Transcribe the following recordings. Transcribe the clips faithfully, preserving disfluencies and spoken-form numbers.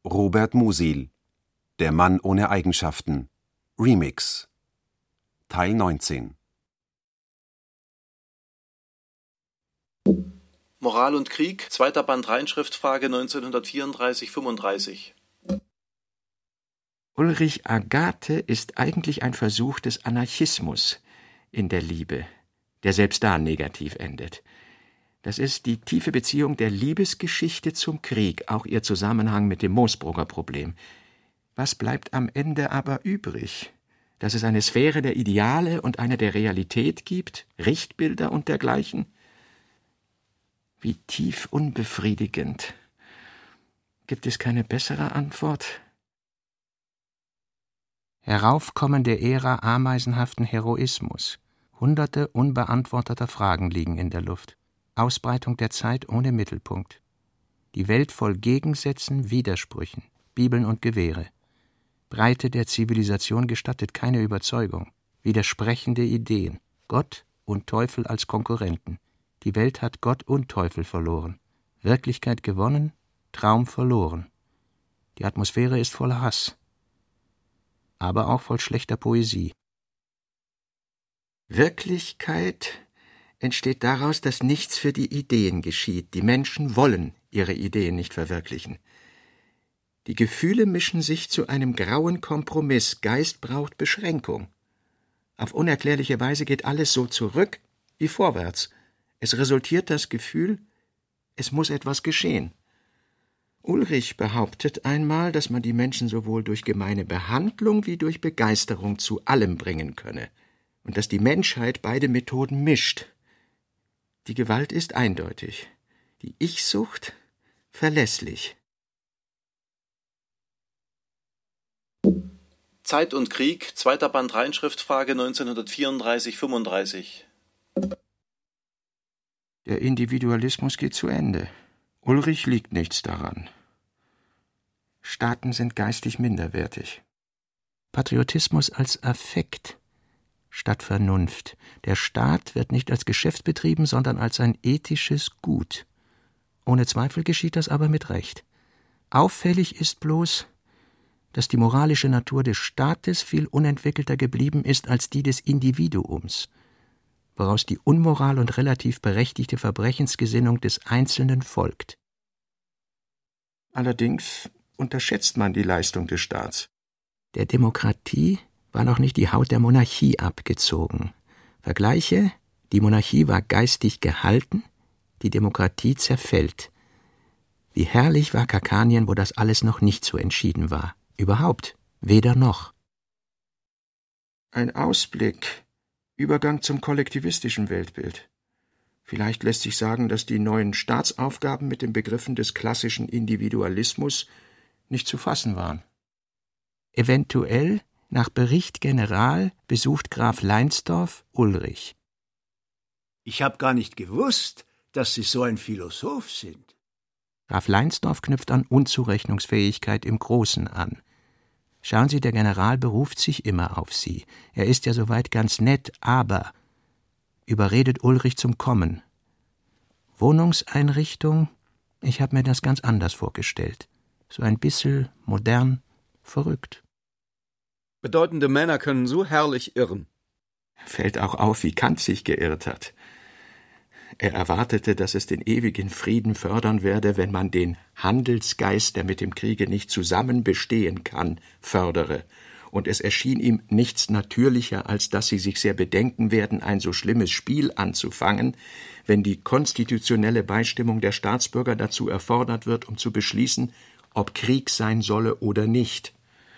Robert Musil, Der Mann ohne Eigenschaften, Remix, Teil neunzehn. Moral und Krieg, zweiter Band Reinschriftfrage neunzehnhundertvierunddreißig fünfunddreißig. Ulrich Agathe ist eigentlich ein Versuch des Anarchismus in der Liebe, der selbst da negativ endet. Das ist die tiefe Beziehung der Liebesgeschichte zum Krieg, auch ihr Zusammenhang mit dem Moosbrugger Problem. Was bleibt am Ende aber übrig? Dass es eine Sphäre der Ideale und eine der Realität gibt, Richtbilder und dergleichen? Wie tief unbefriedigend. Gibt es keine bessere Antwort? Heraufkommen der Ära ameisenhaften Heroismus. Hunderte unbeantworteter Fragen liegen in der Luft. Ausbreitung der Zeit ohne Mittelpunkt. Die Welt voll Gegensätzen, Widersprüchen, Bibeln und Gewehre. Breite der Zivilisation gestattet keine Überzeugung. Widersprechende Ideen. Gott und Teufel als Konkurrenten. Die Welt hat Gott und Teufel verloren. Wirklichkeit gewonnen, Traum verloren. Die Atmosphäre ist voller Hass, aber auch voll schlechter Poesie. Wirklichkeit entsteht daraus, dass nichts für die Ideen geschieht. Die Menschen wollen ihre Ideen nicht verwirklichen. Die Gefühle mischen sich zu einem grauen Kompromiss. Geist braucht Beschränkung. Auf unerklärliche Weise geht alles so zurück wie vorwärts. Es resultiert das Gefühl, es muss etwas geschehen. Ulrich behauptet einmal, dass man die Menschen sowohl durch gemeine Behandlung wie durch Begeisterung zu allem bringen könne und dass die Menschheit beide Methoden mischt. Die Gewalt ist eindeutig, die Ich-Sucht verlässlich. Zeit und Krieg, zweiter Band Reinschriftfrage neunzehnhundertvierunddreißig fünfunddreißig. Der Individualismus geht zu Ende. Ulrich liegt nichts daran. Staaten sind geistig minderwertig. Patriotismus als Affekt statt Vernunft. Der Staat wird nicht als Geschäft betrieben, sondern als ein ethisches Gut. Ohne Zweifel geschieht das aber mit Recht. Auffällig ist bloß, dass die moralische Natur des Staates viel unentwickelter geblieben ist als die des Individuums, woraus die Unmoral und relativ berechtigte Verbrechensgesinnung des Einzelnen folgt. Allerdings unterschätzt man die Leistung des Staats. Der Demokratie war noch nicht die Haut der Monarchie abgezogen. Vergleiche: Die Monarchie war geistig gehalten, die Demokratie zerfällt. Wie herrlich war Kakanien, wo das alles noch nicht so entschieden war. Überhaupt weder noch. Ein Ausblick, Übergang zum kollektivistischen Weltbild. Vielleicht lässt sich sagen, dass die neuen Staatsaufgaben mit den Begriffen des klassischen Individualismus nicht zu fassen waren. Eventuell, nach Bericht General, besucht Graf Leinsdorf Ulrich. Ich habe gar nicht gewusst, dass Sie so ein Philosoph sind. Graf Leinsdorf knüpft an Unzurechnungsfähigkeit im Großen an. Schauen Sie, der General beruft sich immer auf Sie. Er ist ja soweit ganz nett, aber überredet Ulrich zum Kommen. Wohnungseinrichtung, ich habe mir das ganz anders vorgestellt. So ein bisschen modern, verrückt. Bedeutende Männer können so herrlich irren. Fällt auch auf, wie Kant sich geirrt hat. Er erwartete, dass es den ewigen Frieden fördern werde, wenn man den Handelsgeist, der mit dem Kriege nicht zusammen bestehen kann, fördere. Und es erschien ihm nichts natürlicher, als dass sie sich sehr bedenken werden, ein so schlimmes Spiel anzufangen, wenn die konstitutionelle Beistimmung der Staatsbürger dazu erfordert wird, um zu beschließen, ob Krieg sein solle oder nicht.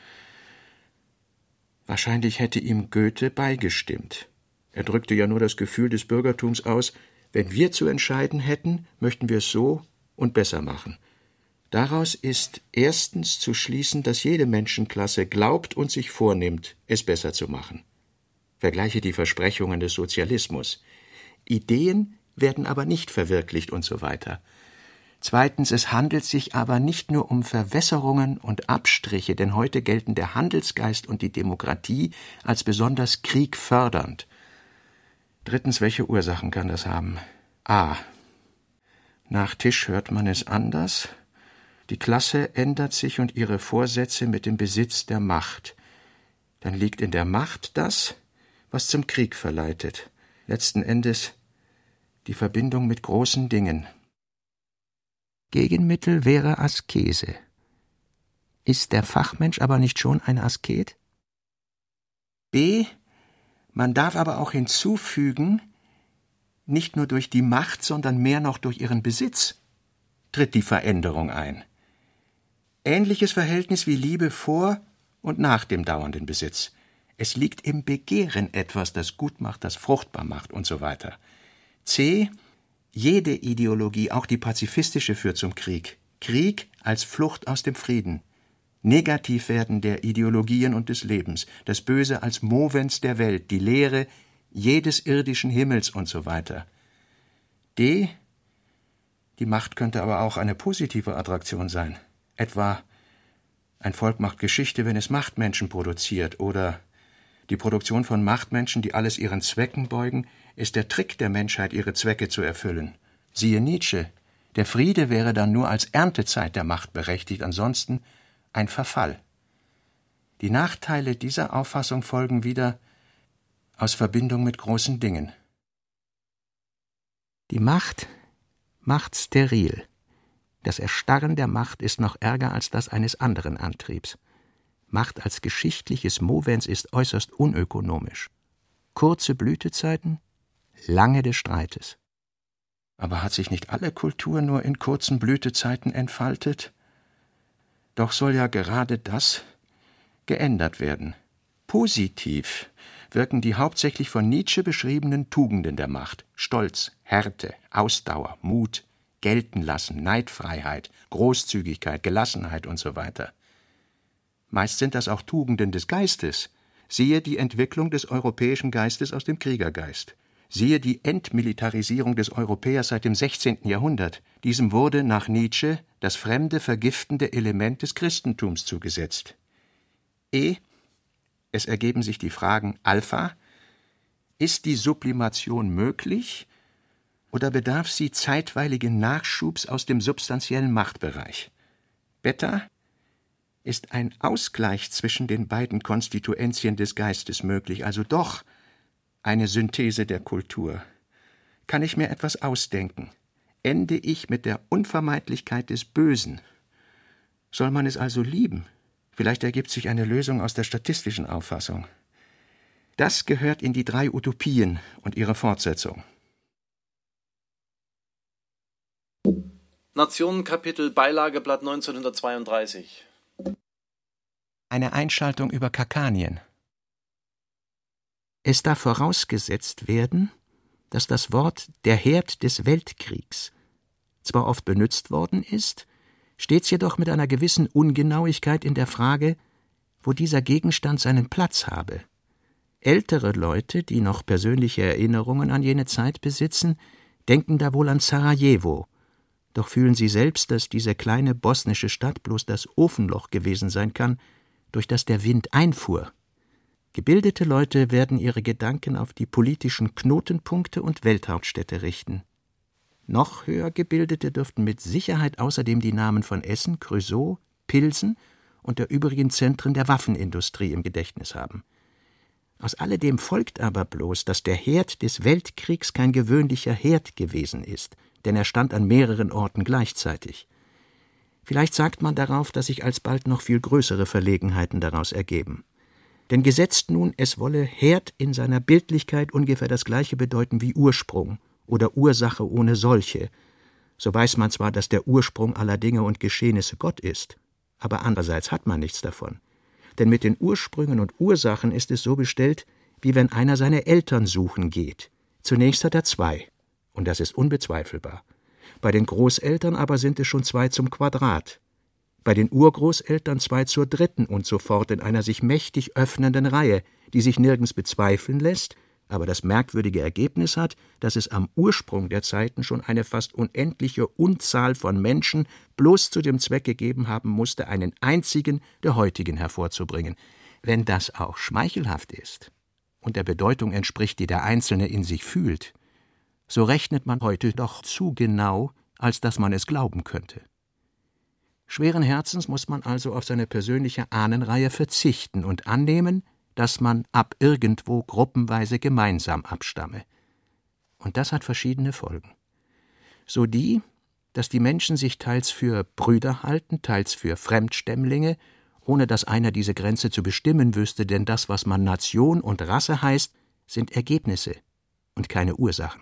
Wahrscheinlich hätte ihm Goethe beigestimmt. Er drückte ja nur das Gefühl des Bürgertums aus: Wenn wir zu entscheiden hätten, möchten wir es so und besser machen. Daraus ist erstens zu schließen, dass jede Menschenklasse glaubt und sich vornimmt, es besser zu machen. Vergleiche die Versprechungen des Sozialismus. Ideen werden aber nicht verwirklicht und so weiter. Zweitens, es handelt sich aber nicht nur um Verwässerungen und Abstriche, denn heute gelten der Handelsgeist und die Demokratie als besonders kriegfördernd. Drittens, welche Ursachen kann das haben? A. Nach Tisch hört man es anders. Die Klasse ändert sich und ihre Vorsätze mit dem Besitz der Macht. Dann liegt in der Macht das, was zum Krieg verleitet. Letzten Endes die Verbindung mit großen Dingen. Gegenmittel wäre Askese. Ist der Fachmensch aber nicht schon ein Asket? B. Man darf aber auch hinzufügen, nicht nur durch die Macht, sondern mehr noch durch ihren Besitz tritt die Veränderung ein. Ähnliches Verhältnis wie Liebe vor und nach dem dauernden Besitz. Es liegt im Begehren etwas, das gut macht, das fruchtbar macht und so weiter. C. Jede Ideologie, auch die pazifistische, führt zum Krieg. Krieg als Flucht aus dem Frieden. Negativwerden der Ideologien und des Lebens. Das Böse als Movens der Welt, die Leere jedes irdischen Himmels und so weiter. D. Die Macht könnte aber auch eine positive Attraktion sein. Etwa ein Volk macht Geschichte, wenn es Machtmenschen produziert, oder die Produktion von Machtmenschen, die alles ihren Zwecken beugen, ist der Trick der Menschheit, ihre Zwecke zu erfüllen. Siehe Nietzsche. Der Friede wäre dann nur als Erntezeit der Macht berechtigt, ansonsten ein Verfall. Die Nachteile dieser Auffassung folgen wieder aus Verbindung mit großen Dingen. Die Macht macht steril. Das Erstarren der Macht ist noch ärger als das eines anderen Antriebs. Macht als geschichtliches Movens ist äußerst unökonomisch. Kurze Blütezeiten, lange des Streites. Aber hat sich nicht alle Kultur nur in kurzen Blütezeiten entfaltet? Doch soll ja gerade das geändert werden. Positiv wirken die hauptsächlich von Nietzsche beschriebenen Tugenden der Macht. Stolz, Härte, Ausdauer, Mut, Gelten lassen, Neidfreiheit, Großzügigkeit, Gelassenheit und so weiter. Meist sind das auch Tugenden des Geistes. Siehe die Entwicklung des europäischen Geistes aus dem Kriegergeist. Siehe die Entmilitarisierung des Europäers seit dem sechzehnten Jahrhundert. Diesem wurde nach Nietzsche das fremde, vergiftende Element des Christentums zugesetzt. E. Es ergeben sich die Fragen Alpha. Ist die Sublimation möglich oder bedarf sie zeitweiligen Nachschubs aus dem substanziellen Machtbereich? Beta. Ist ein Ausgleich zwischen den beiden Konstituentien des Geistes möglich, also doch eine Synthese der Kultur? Kann ich mir etwas ausdenken? Ende ich mit der Unvermeidlichkeit des Bösen? Soll man es also lieben? Vielleicht ergibt sich eine Lösung aus der statistischen Auffassung. Das gehört in die drei Utopien und ihre Fortsetzung. Nationenkapitel, Beilageblatt neunzehnhundertzweiunddreißig. Eine Einschaltung über Kakanien. Es darf vorausgesetzt werden, dass das Wort der Herd des Weltkriegs zwar oft benutzt worden ist, stets jedoch mit einer gewissen Ungenauigkeit in der Frage, wo dieser Gegenstand seinen Platz habe. Ältere Leute, die noch persönliche Erinnerungen an jene Zeit besitzen, denken da wohl an Sarajevo, doch fühlen sie selbst, dass diese kleine bosnische Stadt bloß das Ofenloch gewesen sein kann, durch das der Wind einfuhr. Gebildete Leute werden ihre Gedanken auf die politischen Knotenpunkte und Welthauptstädte richten. Noch höher Gebildete dürften mit Sicherheit außerdem die Namen von Essen, Creusot, Pilsen und der übrigen Zentren der Waffenindustrie im Gedächtnis haben. Aus alledem folgt aber bloß, dass der Herd des Weltkriegs kein gewöhnlicher Herd gewesen ist, denn er stand an mehreren Orten gleichzeitig. Vielleicht sagt man darauf, dass sich alsbald noch viel größere Verlegenheiten daraus ergeben. Denn gesetzt nun, es wolle Herd in seiner Bildlichkeit ungefähr das Gleiche bedeuten wie Ursprung oder Ursache ohne solche, so weiß man zwar, dass der Ursprung aller Dinge und Geschehnisse Gott ist, aber andererseits hat man nichts davon. Denn mit den Ursprüngen und Ursachen ist es so bestellt, wie wenn einer seine Eltern suchen geht. Zunächst hat er zwei, und das ist unbezweifelbar. Bei den Großeltern aber sind es schon zwei zum Quadrat. Bei den Urgroßeltern zwei zur dritten und so fort in einer sich mächtig öffnenden Reihe, die sich nirgends bezweifeln lässt, aber das merkwürdige Ergebnis hat, dass es am Ursprung der Zeiten schon eine fast unendliche Unzahl von Menschen bloß zu dem Zweck gegeben haben musste, einen einzigen der heutigen hervorzubringen. Wenn das auch schmeichelhaft ist und der Bedeutung entspricht, die der Einzelne in sich fühlt, so rechnet man heute doch zu genau, als dass man es glauben könnte. Schweren Herzens muss man also auf seine persönliche Ahnenreihe verzichten und annehmen, dass man ab irgendwo gruppenweise gemeinsam abstamme. Und das hat verschiedene Folgen. So die, dass die Menschen sich teils für Brüder halten, teils für Fremdstämmlinge, ohne dass einer diese Grenze zu bestimmen wüsste, denn das, was man Nation und Rasse heißt, sind Ergebnisse und keine Ursachen.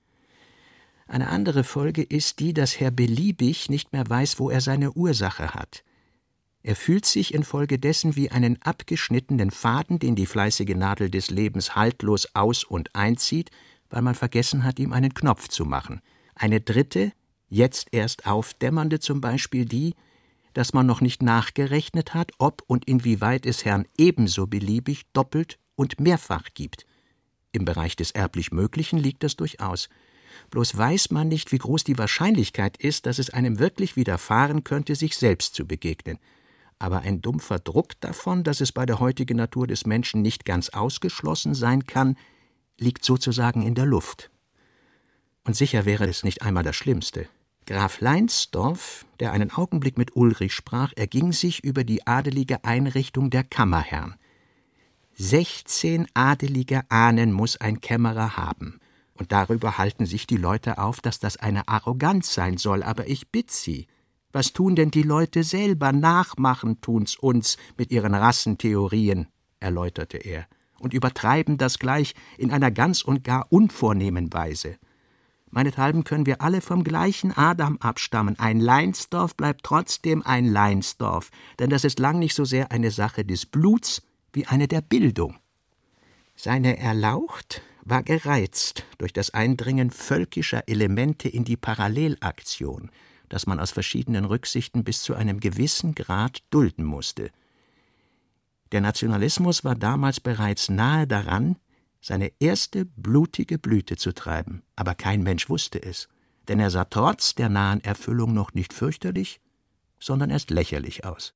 Eine andere Folge ist die, dass Herr Beliebig nicht mehr weiß, wo er seine Ursache hat. Er fühlt sich infolgedessen wie einen abgeschnittenen Faden, den die fleißige Nadel des Lebens haltlos aus- und einzieht, weil man vergessen hat, ihm einen Knopf zu machen. Eine dritte, jetzt erst aufdämmernde zum Beispiel die, dass man noch nicht nachgerechnet hat, ob und inwieweit es Herrn ebenso beliebig doppelt und mehrfach gibt. Im Bereich des erblich Möglichen liegt das durchaus. Bloß weiß man nicht, wie groß die Wahrscheinlichkeit ist, dass es einem wirklich widerfahren könnte, sich selbst zu begegnen. Aber ein dumpfer Druck davon, dass es bei der heutigen Natur des Menschen nicht ganz ausgeschlossen sein kann, liegt sozusagen in der Luft. Und sicher wäre es nicht einmal das Schlimmste. Graf Leinsdorf, der einen Augenblick mit Ulrich sprach, erging sich über die adelige Einrichtung der Kammerherrn. Sechzehn adelige Ahnen muss ein Kämmerer haben. Und darüber halten sich die Leute auf, dass das eine Arroganz sein soll. Aber ich bitt Sie, was tun denn die Leute selber? Nachmachen tun's uns mit ihren Rassentheorien, erläuterte er, und übertreiben das gleich in einer ganz und gar unvornehmen Weise. Meinethalben können wir alle vom gleichen Adam abstammen. Ein Leinsdorf bleibt trotzdem ein Leinsdorf, denn das ist lang nicht so sehr eine Sache des Bluts wie eine der Bildung. Seine Erlaucht war gereizt durch das Eindringen völkischer Elemente in die Parallelaktion, das man aus verschiedenen Rücksichten bis zu einem gewissen Grad dulden musste. Der Nationalismus war damals bereits nahe daran, seine erste blutige Blüte zu treiben, aber kein Mensch wusste es, denn er sah trotz der nahen Erfüllung noch nicht fürchterlich, sondern erst lächerlich aus.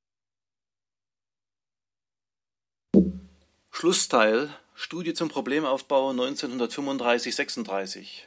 Schlussteil Studie zum Problemaufbau neunzehnhundertfünfunddreißig sechsunddreißig.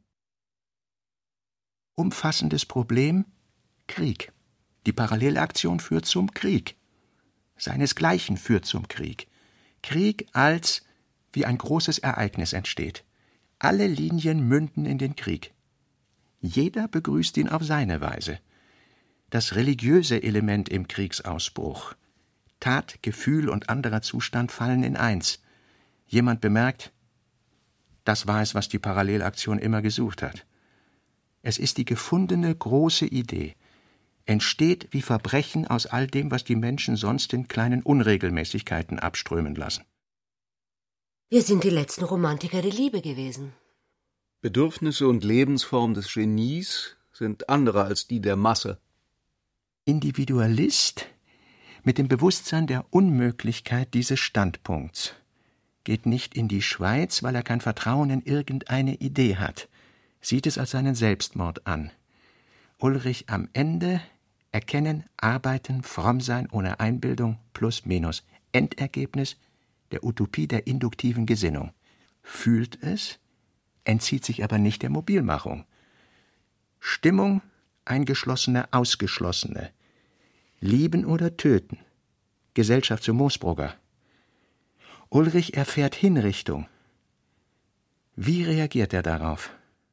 Umfassendes Problem: Krieg. Die Parallelaktion führt zum Krieg. Seinesgleichen führt zum Krieg. Krieg als wie ein großes Ereignis entsteht. Alle Linien münden in den Krieg. Jeder begrüßt ihn auf seine Weise. Das religiöse Element im Kriegsausbruch. Tat, Gefühl und anderer Zustand fallen in eins. Jemand bemerkt, das war es, was die Parallelaktion immer gesucht hat. Es ist die gefundene große Idee. Entsteht wie Verbrechen aus all dem, was die Menschen sonst in kleinen Unregelmäßigkeiten abströmen lassen. Wir sind die letzten Romantiker der Liebe gewesen. Bedürfnisse und Lebensform des Genies sind andere als die der Masse. Individualist mit dem Bewusstsein der Unmöglichkeit dieses Standpunkts geht nicht in die Schweiz, weil er kein Vertrauen in irgendeine Idee hat, sieht es als seinen Selbstmord an. Ulrich am Ende: erkennen, arbeiten, fromm sein ohne Einbildung, plus minus. Endergebnis: der Utopie der induktiven Gesinnung. Fühlt es, entzieht sich aber nicht der Mobilmachung. Stimmung: Eingeschlossene, Ausgeschlossene. Lieben oder töten. Gesellschaft zu Moosbrugger. Ulrich erfährt Hinrichtung. Wie reagiert er darauf?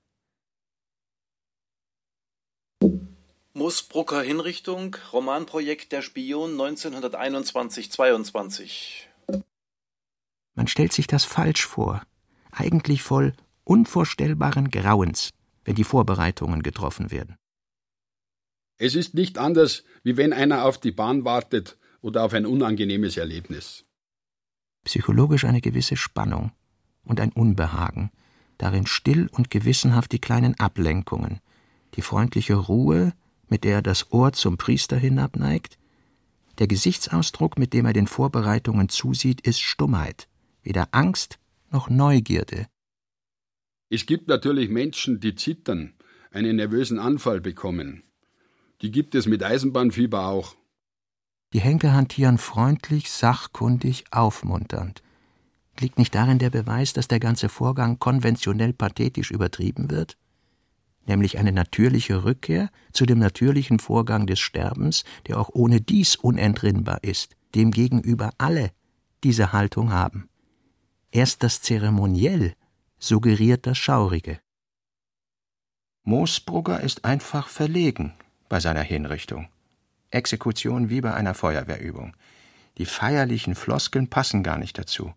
Moosbrugger Hinrichtung, Romanprojekt Der Spion neunzehnhunderteinundzwanzig zweiundzwanzig. Man stellt sich das falsch vor, eigentlich voll unvorstellbaren Grauens, wenn die Vorbereitungen getroffen werden. Es ist nicht anders, wie wenn einer auf die Bahn wartet oder auf ein unangenehmes Erlebnis. Psychologisch eine gewisse Spannung und ein Unbehagen, darin still und gewissenhaft die kleinen Ablenkungen, die freundliche Ruhe, mit der er das Ohr zum Priester hinabneigt. Der Gesichtsausdruck, mit dem er den Vorbereitungen zusieht, ist Stummheit, weder Angst noch Neugierde. Es gibt natürlich Menschen, die zittern, einen nervösen Anfall bekommen. Die gibt es mit Eisenbahnfieber auch. Die Henker hantieren freundlich, sachkundig, aufmunternd. Liegt nicht darin der Beweis, dass der ganze Vorgang konventionell pathetisch übertrieben wird? nämlich eine natürliche Rückkehr zu dem natürlichen Vorgang des Sterbens, der auch ohne dies unentrinnbar ist, dem gegenüber alle diese Haltung haben. Erst das Zeremoniell suggeriert das Schaurige. Moosbrugger ist einfach verlegen bei seiner Hinrichtung. Exekution wie bei einer Feuerwehrübung. Die feierlichen Floskeln passen gar nicht dazu.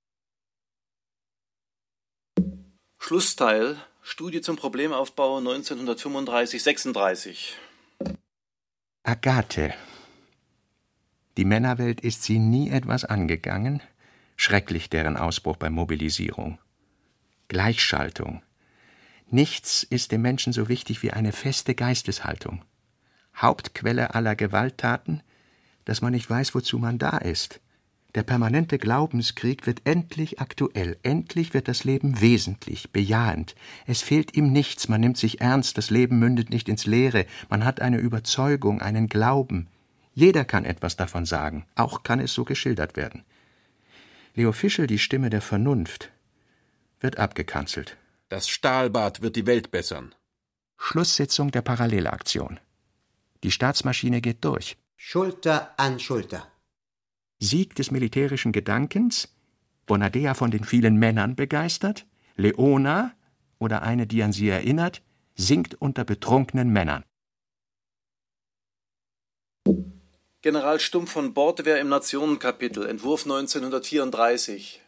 Schlussteil, Studie zum Problemaufbau neunzehnhundertfünfunddreißig sechsunddreißig. Agathe. Die Männerwelt ist sie nie etwas angegangen. Schrecklich deren Ausbruch bei Mobilisierung. Gleichschaltung. Nichts ist dem Menschen so wichtig wie eine feste Geisteshaltung. Hauptquelle aller Gewalttaten, dass man nicht weiß, wozu man da ist. Der permanente Glaubenskrieg wird endlich aktuell. Endlich wird das Leben wesentlich, bejahend. Es fehlt ihm nichts, man nimmt sich ernst, das Leben mündet nicht ins Leere. Man hat eine Überzeugung, einen Glauben. Jeder kann etwas davon sagen, auch kann es so geschildert werden. Leo Fischl, die Stimme der Vernunft, wird abgekanzelt. Das Stahlbad wird die Welt bessern. Schlusssitzung der Parallelaktion. Die Staatsmaschine geht durch. Schulter an Schulter. Sieg des militärischen Gedankens, Bonadea von den vielen Männern begeistert, Leona, oder eine, die an sie erinnert, singt unter betrunkenen Männern. General Stumpf von Bordwehr im Nationenkapitel, Entwurf neunzehnhundertvierunddreißig.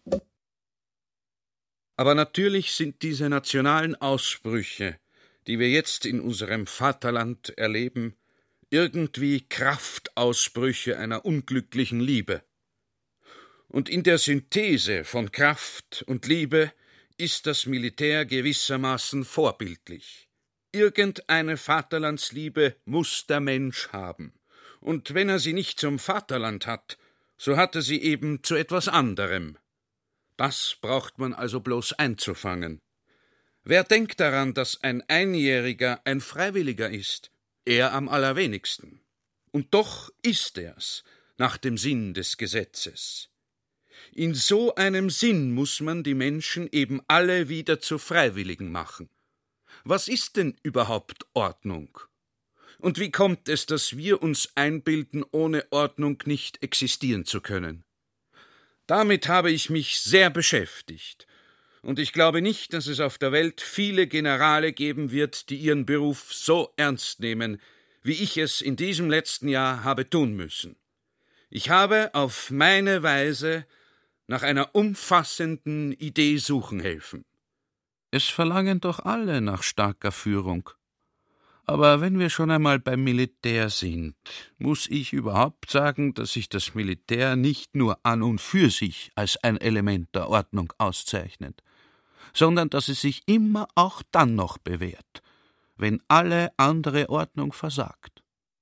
Aber natürlich sind diese nationalen Ausbrüche, die wir jetzt in unserem Vaterland erleben, irgendwie Kraftausbrüche einer unglücklichen Liebe. Und in der Synthese von Kraft und Liebe ist das Militär gewissermaßen vorbildlich. Irgendeine Vaterlandsliebe muss der Mensch haben. Und wenn er sie nicht zum Vaterland hat, so hat er sie eben zu etwas anderem. Das braucht man also bloß einzufangen. Wer denkt daran, dass ein Einjähriger ein Freiwilliger ist? Er am allerwenigsten. Und doch ist er's, nach dem Sinn des Gesetzes. In so einem Sinn muss man die Menschen eben alle wieder zu Freiwilligen machen. Was ist denn überhaupt Ordnung? Und wie kommt es, dass wir uns einbilden, ohne Ordnung nicht existieren zu können? Damit habe ich mich sehr beschäftigt. Und ich glaube nicht, dass es auf der Welt viele Generale geben wird, die ihren Beruf so ernst nehmen, wie ich es in diesem letzten Jahr habe tun müssen. Ich habe auf meine Weise nach einer umfassenden Idee suchen helfen. Es verlangen doch alle nach starker Führung. Aber wenn wir schon einmal beim Militär sind, muss ich überhaupt sagen, dass sich das Militär nicht nur an und für sich als ein Element der Ordnung auszeichnet, sondern dass es sich immer auch dann noch bewährt, wenn alle andere Ordnung versagt.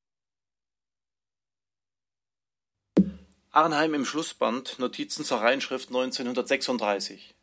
Arnheim im Schlussband, Notizen zur Reinschrift neunzehnhundertsechsunddreißig.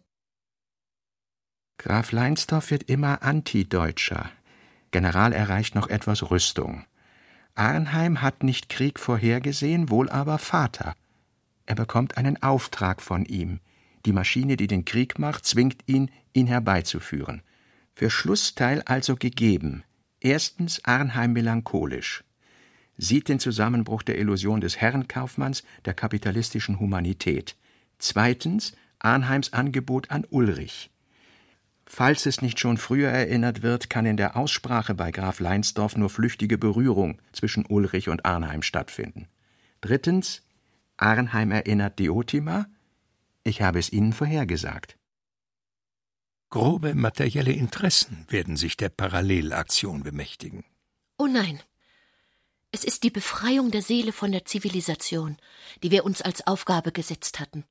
Graf Leinsdorf wird immer antideutscher. General erreicht noch etwas Rüstung. Arnheim hat nicht Krieg vorhergesehen, wohl aber Vater. Er bekommt einen Auftrag von ihm. Die Maschine, die den Krieg macht, zwingt ihn, ihn herbeizuführen. Für Schlussteil also gegeben. Erstens Arnheim melancholisch. Sieht den Zusammenbruch der Illusion des Herrenkaufmanns, der kapitalistischen Humanität. Zweitens Arnheims Angebot an Ulrich. Falls es nicht schon früher erinnert wird, kann in der Aussprache bei Graf Leinsdorf nur flüchtige Berührung zwischen Ulrich und Arnheim stattfinden. Drittens Arnheim erinnert Diotima. Ich habe es Ihnen vorhergesagt. Grobe materielle Interessen werden sich der Parallelaktion bemächtigen. Oh nein. Es ist die Befreiung der Seele von der Zivilisation, die wir uns als Aufgabe gesetzt hatten.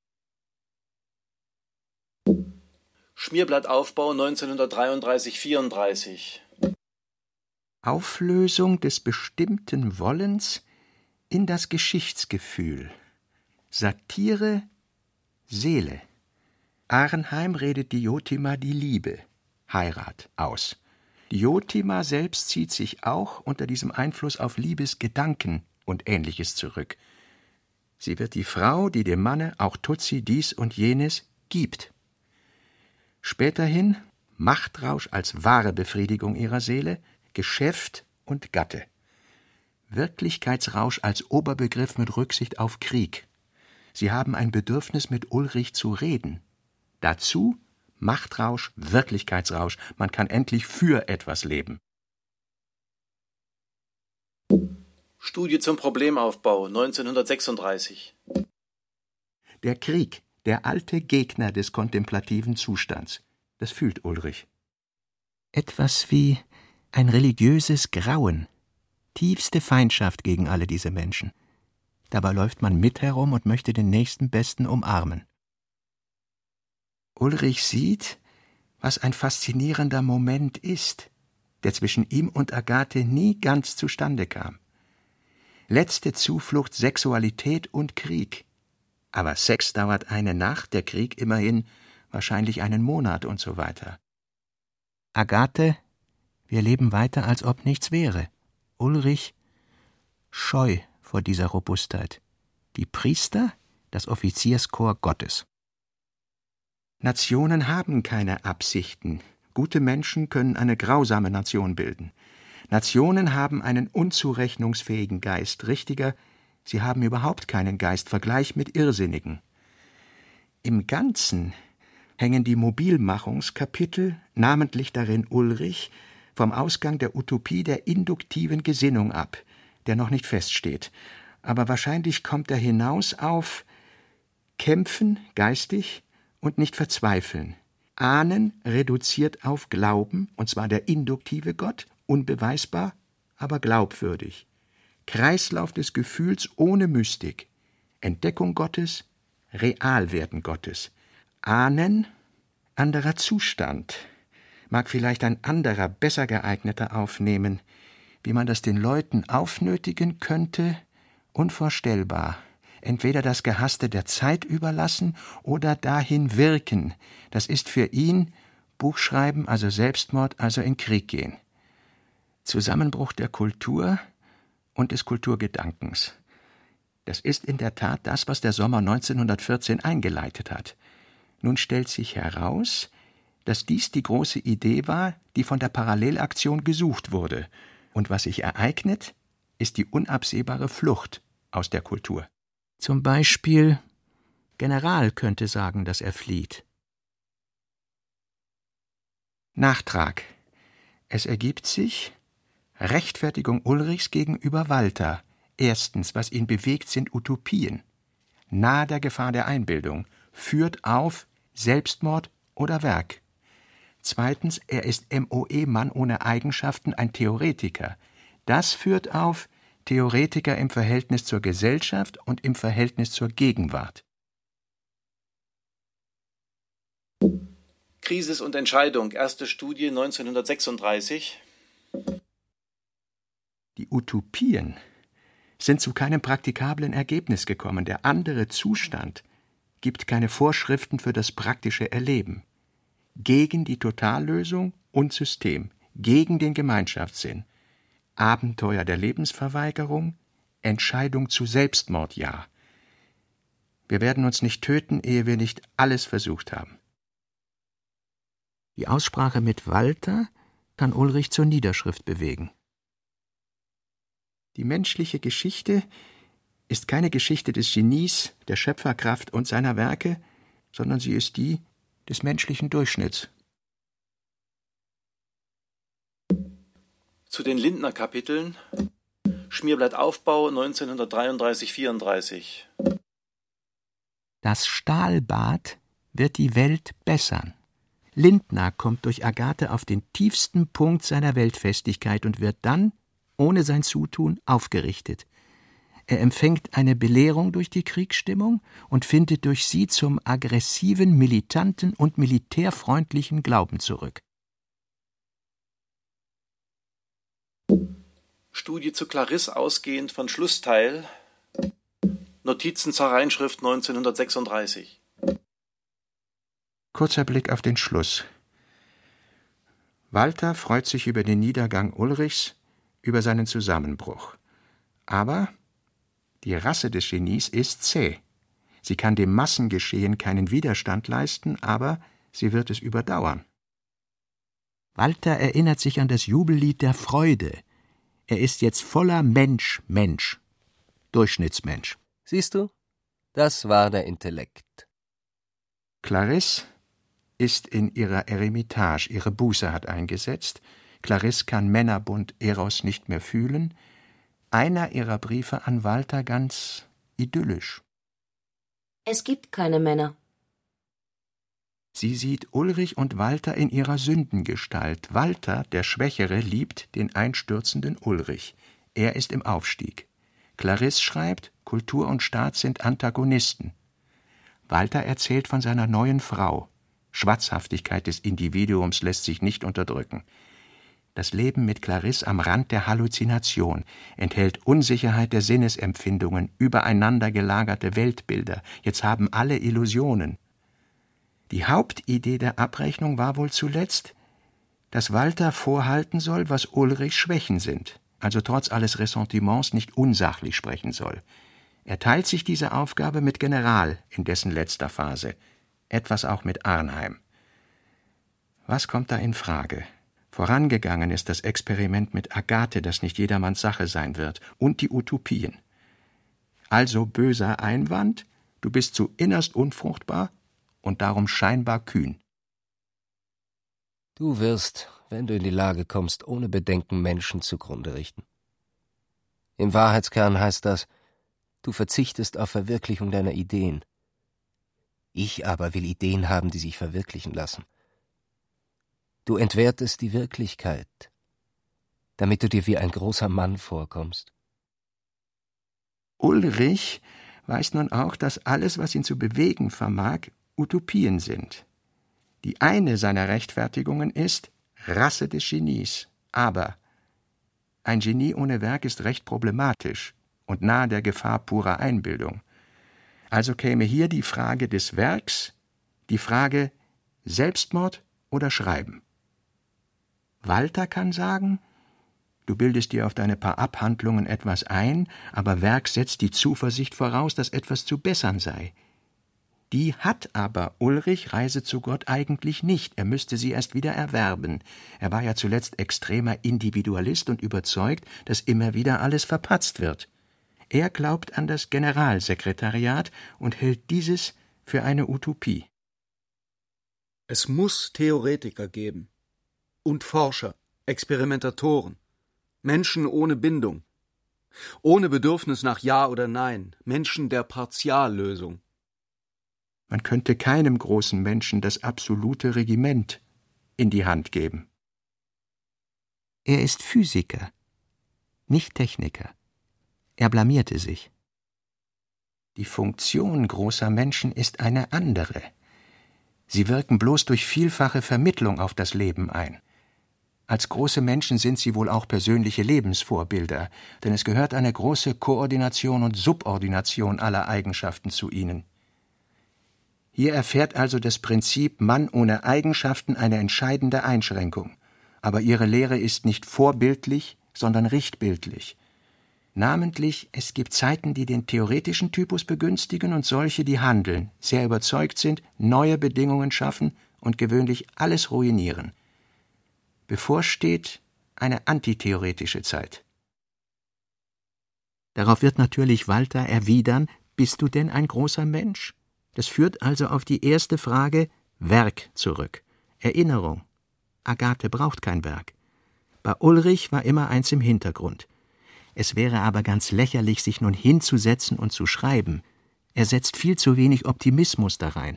Schmierblattaufbau neunzehnhundertdreiunddreißig vierunddreißig. Auflösung des bestimmten Wollens in das Geschichtsgefühl. Satire, Seele. Arnheim redet Diotima die Liebe, Heirat, aus. Diotima selbst zieht sich auch unter diesem Einfluss auf Liebesgedanken und Ähnliches zurück. Sie wird die Frau, die dem Manne auch Tutsi dies und jenes gibt. Späterhin, Machtrausch als wahre Befriedigung ihrer Seele, Geschäft und Gatte. Wirklichkeitsrausch als Oberbegriff mit Rücksicht auf Krieg. Sie haben ein Bedürfnis, mit Ulrich zu reden. Dazu Machtrausch, Wirklichkeitsrausch. Man kann endlich für etwas leben. Studie zum Problemaufbau neunzehnhundertsechsunddreißig. Der Krieg, der alte Gegner des kontemplativen Zustands. Das fühlt Ulrich. Etwas wie ein religiöses Grauen. Tiefste Feindschaft gegen alle diese Menschen. Dabei läuft man mit herum und möchte den nächsten Besten umarmen. Ulrich sieht, was ein faszinierender Moment ist, der zwischen ihm und Agathe nie ganz zustande kam. Letzte Zuflucht Sexualität und Krieg. Aber Sex dauert eine Nacht, der Krieg immerhin wahrscheinlich einen Monat und so weiter. Agathe, wir leben weiter, als ob nichts wäre. Ulrich, scheu vor dieser Robustheit. Die Priester, das Offizierskorps Gottes. Nationen haben keine Absichten. Gute Menschen können eine grausame Nation bilden. Nationen haben einen unzurechnungsfähigen Geist. Richtiger, sie haben überhaupt keinen Geist. Vergleich mit Irrsinnigen. Im Ganzen hängen die Mobilmachungskapitel, namentlich darin Ulrich, vom Ausgang der Utopie der induktiven Gesinnung ab, der noch nicht feststeht. Aber wahrscheinlich kommt er hinaus auf Kämpfen, geistig, und nicht verzweifeln. Ahnen reduziert auf Glauben, und zwar der induktive Gott, unbeweisbar, aber glaubwürdig. Kreislauf des Gefühls ohne Mystik. Entdeckung Gottes, Realwerden Gottes. Ahnen, anderer Zustand. Mag vielleicht ein anderer, besser geeigneter aufnehmen. Wie man das den Leuten aufnötigen könnte, unvorstellbar. Entweder das Gehasste der Zeit überlassen oder dahin wirken. Das ist für ihn Buchschreiben, also Selbstmord, also in Krieg gehen. Zusammenbruch der Kultur und des Kulturgedankens. Das ist in der Tat das, was der Sommer neunzehnhundertvierzehn eingeleitet hat. Nun stellt sich heraus, dass dies die große Idee war, die von der Parallelaktion gesucht wurde. Und was sich ereignet, ist die unabsehbare Flucht aus der Kultur. Zum Beispiel General könnte sagen, dass er flieht. Nachtrag. Es ergibt sich Rechtfertigung Ulrichs gegenüber Walter. Erstens, was ihn bewegt, sind Utopien. Nahe der Gefahr der Einbildung. Führt auf Selbstmord oder Werk. Zweitens, er ist M O E-Mann ohne Eigenschaften, ein Theoretiker. Das führt auf Theoretiker im Verhältnis zur Gesellschaft und im Verhältnis zur Gegenwart. Krisis und Entscheidung, erste Studie neunzehnhundertsechsunddreißig. Die Utopien sind zu keinem praktikablen Ergebnis gekommen. Der andere Zustand gibt keine Vorschriften für das praktische Erleben. Gegen die Totallösung und System, gegen den Gemeinschaftssinn. Abenteuer der Lebensverweigerung, Entscheidung zu Selbstmord, ja. Wir werden uns nicht töten, ehe wir nicht alles versucht haben. Die Aussprache mit Walter kann Ulrich zur Niederschrift bewegen. Die menschliche Geschichte ist keine Geschichte des Genies, der Schöpferkraft und seiner Werke, sondern sie ist die des menschlichen Durchschnitts. Zu den Lindner-Kapiteln. Schmierblattaufbau neunzehnhundertdreiunddreißig vierunddreißig. Das Stahlbad wird die Welt bessern. Lindner kommt durch Agathe auf den tiefsten Punkt seiner Weltfestigkeit und wird dann, ohne sein Zutun, aufgerichtet. Er empfängt eine Belehrung durch die Kriegsstimmung und findet durch sie zum aggressiven, militanten und militärfreundlichen Glauben zurück. Studie zu Clarisse ausgehend von Schlussteil. Notizen zur Reinschrift neunzehnhundertsechsunddreißig. Kurzer Blick auf den Schluss. Walter freut sich über den Niedergang Ulrichs, über seinen Zusammenbruch. Aber die Rasse des Genies ist zäh. Sie kann dem Massengeschehen keinen Widerstand leisten, aber sie wird es überdauern. Walter erinnert sich an das Jubellied der Freude. Er ist jetzt voller Mensch, Mensch. Durchschnittsmensch. Siehst du? Das war der Intellekt. Clarisse ist in ihrer Eremitage, ihre Buße hat eingesetzt. Clarisse kann Männerbund Eros nicht mehr fühlen. Einer ihrer Briefe an Walter ganz idyllisch. Es gibt keine Männer. Sie sieht Ulrich und Walter in ihrer Sündengestalt. Walter, der Schwächere, liebt den einstürzenden Ulrich. Er ist im Aufstieg. Clarisse schreibt, Kultur und Staat sind Antagonisten. Walter erzählt von seiner neuen Frau. Schwatzhaftigkeit des Individuums lässt sich nicht unterdrücken. Das Leben mit Clarisse am Rand der Halluzination enthält Unsicherheit der Sinnesempfindungen, übereinander gelagerte Weltbilder. Jetzt haben alle Illusionen. Die Hauptidee der Abrechnung war wohl zuletzt, dass Walter vorhalten soll, was Ulrichs Schwächen sind, also trotz alles Ressentiments nicht unsachlich sprechen soll. Er teilt sich diese Aufgabe mit General in dessen letzter Phase, etwas auch mit Arnheim. Was kommt da in Frage? Vorangegangen ist das Experiment mit Agathe, das nicht jedermanns Sache sein wird, und die Utopien. Also böser Einwand, du bist zu innerst unfruchtbar und darum scheinbar kühn. Du wirst, wenn du in die Lage kommst, ohne Bedenken Menschen zugrunde richten. Im Wahrheitskern heißt das, du verzichtest auf Verwirklichung deiner Ideen. Ich aber will Ideen haben, die sich verwirklichen lassen. Du entwertest die Wirklichkeit, damit du dir wie ein großer Mann vorkommst. Ulrich weiß nun auch, dass alles, was ihn zu bewegen vermag, Utopien sind. Die eine seiner Rechtfertigungen ist Rasse des Genies. Aber ein Genie ohne Werk ist recht problematisch und nahe der Gefahr purer Einbildung. Also käme hier die Frage des Werks, die Frage Selbstmord oder Schreiben. Walter kann sagen, du bildest dir auf deine paar Abhandlungen etwas ein, aber Werk setzt die Zuversicht voraus, dass etwas zu bessern sei. Die hat aber Ulrich, Reise zu Gott, eigentlich nicht. Er müsste sie erst wieder erwerben. Er war ja zuletzt extremer Individualist und überzeugt, dass immer wieder alles verpatzt wird. Er glaubt an das Generalsekretariat und hält dieses für eine Utopie. Es muss Theoretiker geben. Und Forscher, Experimentatoren. Menschen ohne Bindung. Ohne Bedürfnis nach Ja oder Nein. Menschen der Partiallösung. Man könnte keinem großen Menschen das absolute Regiment in die Hand geben. Er ist Physiker, nicht Techniker. Er blamierte sich. Die Funktion großer Menschen ist eine andere. Sie wirken bloß durch vielfache Vermittlung auf das Leben ein. Als große Menschen sind sie wohl auch persönliche Lebensvorbilder, denn es gehört eine große Koordination und Subordination aller Eigenschaften zu ihnen. Hier erfährt also das Prinzip Mann ohne Eigenschaften eine entscheidende Einschränkung, aber ihre Lehre ist nicht vorbildlich, sondern richtbildlich. Namentlich, es gibt Zeiten, die den theoretischen Typus begünstigen und solche, die handeln, sehr überzeugt sind, neue Bedingungen schaffen und gewöhnlich alles ruinieren. Bevorsteht eine antitheoretische Zeit. Darauf wird natürlich Walter erwidern, bist du denn ein großer Mensch? Das führt also auf die erste Frage Werk zurück. Erinnerung. Agathe braucht kein Werk. Bei Ulrich war immer eins im Hintergrund. Es wäre aber ganz lächerlich, sich nun hinzusetzen und zu schreiben. Er setzt viel zu wenig Optimismus da rein.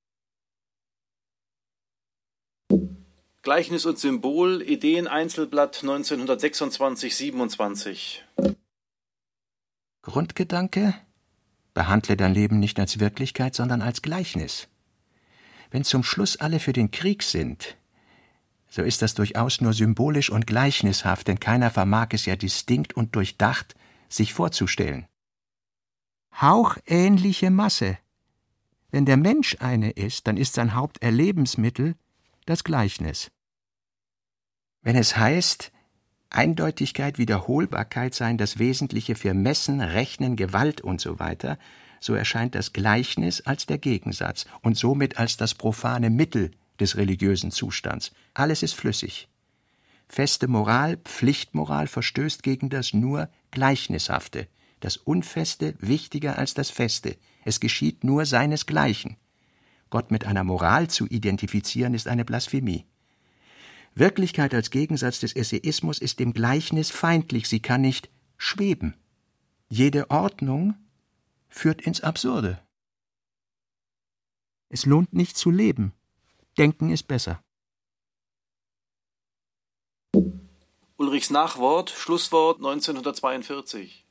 Gleichnis und Symbol, Ideen-Einzelblatt neunzehnhundertsechsundzwanzig siebenundzwanzig. Grundgedanke? Behandle dein Leben nicht als Wirklichkeit, sondern als Gleichnis. Wenn zum Schluss alle für den Krieg sind, so ist das durchaus nur symbolisch und gleichnishaft, denn keiner vermag es ja distinkt und durchdacht, sich vorzustellen. Hauchähnliche Masse. Wenn der Mensch eine ist, dann ist sein Haupterlebensmittel das Gleichnis. Wenn es heißt, Eindeutigkeit, Wiederholbarkeit seien das Wesentliche für Messen, Rechnen, Gewalt und so weiter, so erscheint das Gleichnis als der Gegensatz und somit als das profane Mittel des religiösen Zustands. Alles ist flüssig. Feste Moral, Pflichtmoral verstößt gegen das nur Gleichnishafte, das Unfeste wichtiger als das Feste. Es geschieht nur seinesgleichen. Gott mit einer Moral zu identifizieren, ist eine Blasphemie. Wirklichkeit als Gegensatz des Essayismus ist dem Gleichnis feindlich, sie kann nicht schweben. Jede Ordnung führt ins Absurde. Es lohnt nicht zu leben. Denken ist besser. Ulrichs Nachwort, Schlusswort neunzehnhundertzweiundvierzig.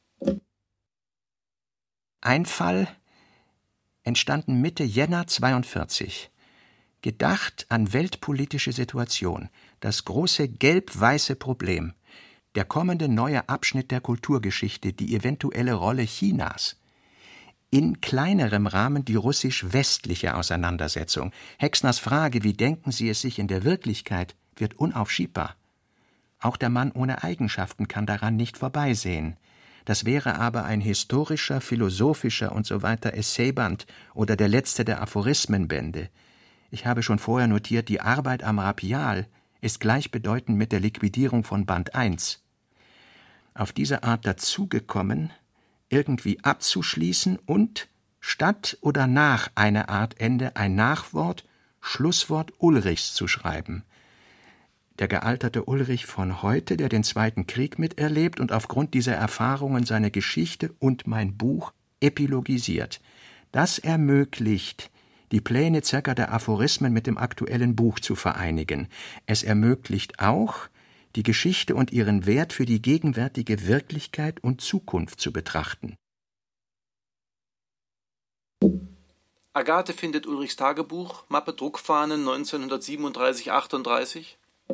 Ein Fall, entstanden Mitte Jänner zweiundvierzig. Gedacht an weltpolitische Situation, das große gelb-weiße Problem, der kommende neue Abschnitt der Kulturgeschichte, die eventuelle Rolle Chinas. In kleinerem Rahmen die russisch-westliche Auseinandersetzung. Hexners Frage, wie denken Sie es sich in der Wirklichkeit, wird unaufschiebbar. Auch der Mann ohne Eigenschaften kann daran nicht vorbeisehen. Das wäre aber ein historischer, philosophischer und so weiter Essayband oder der letzte der Aphorismenbände. Ich habe schon vorher notiert, die Arbeit am Rapial ist gleichbedeutend mit der Liquidierung von Band eins. Auf diese Art dazugekommen, irgendwie abzuschließen und statt oder nach einer Art Ende ein Nachwort, Schlusswort Ulrichs zu schreiben. Der gealterte Ulrich von heute, der den Zweiten Krieg miterlebt und aufgrund dieser Erfahrungen seine Geschichte und mein Buch epilogisiert. Das ermöglicht, die Pläne circa der Aphorismen mit dem aktuellen Buch zu vereinigen. Es ermöglicht auch, die Geschichte und ihren Wert für die gegenwärtige Wirklichkeit und Zukunft zu betrachten. Agathe findet Ulrichs Tagebuch, Mappe Druckfahnen neunzehnhundertsiebenunddreißig achtunddreißig.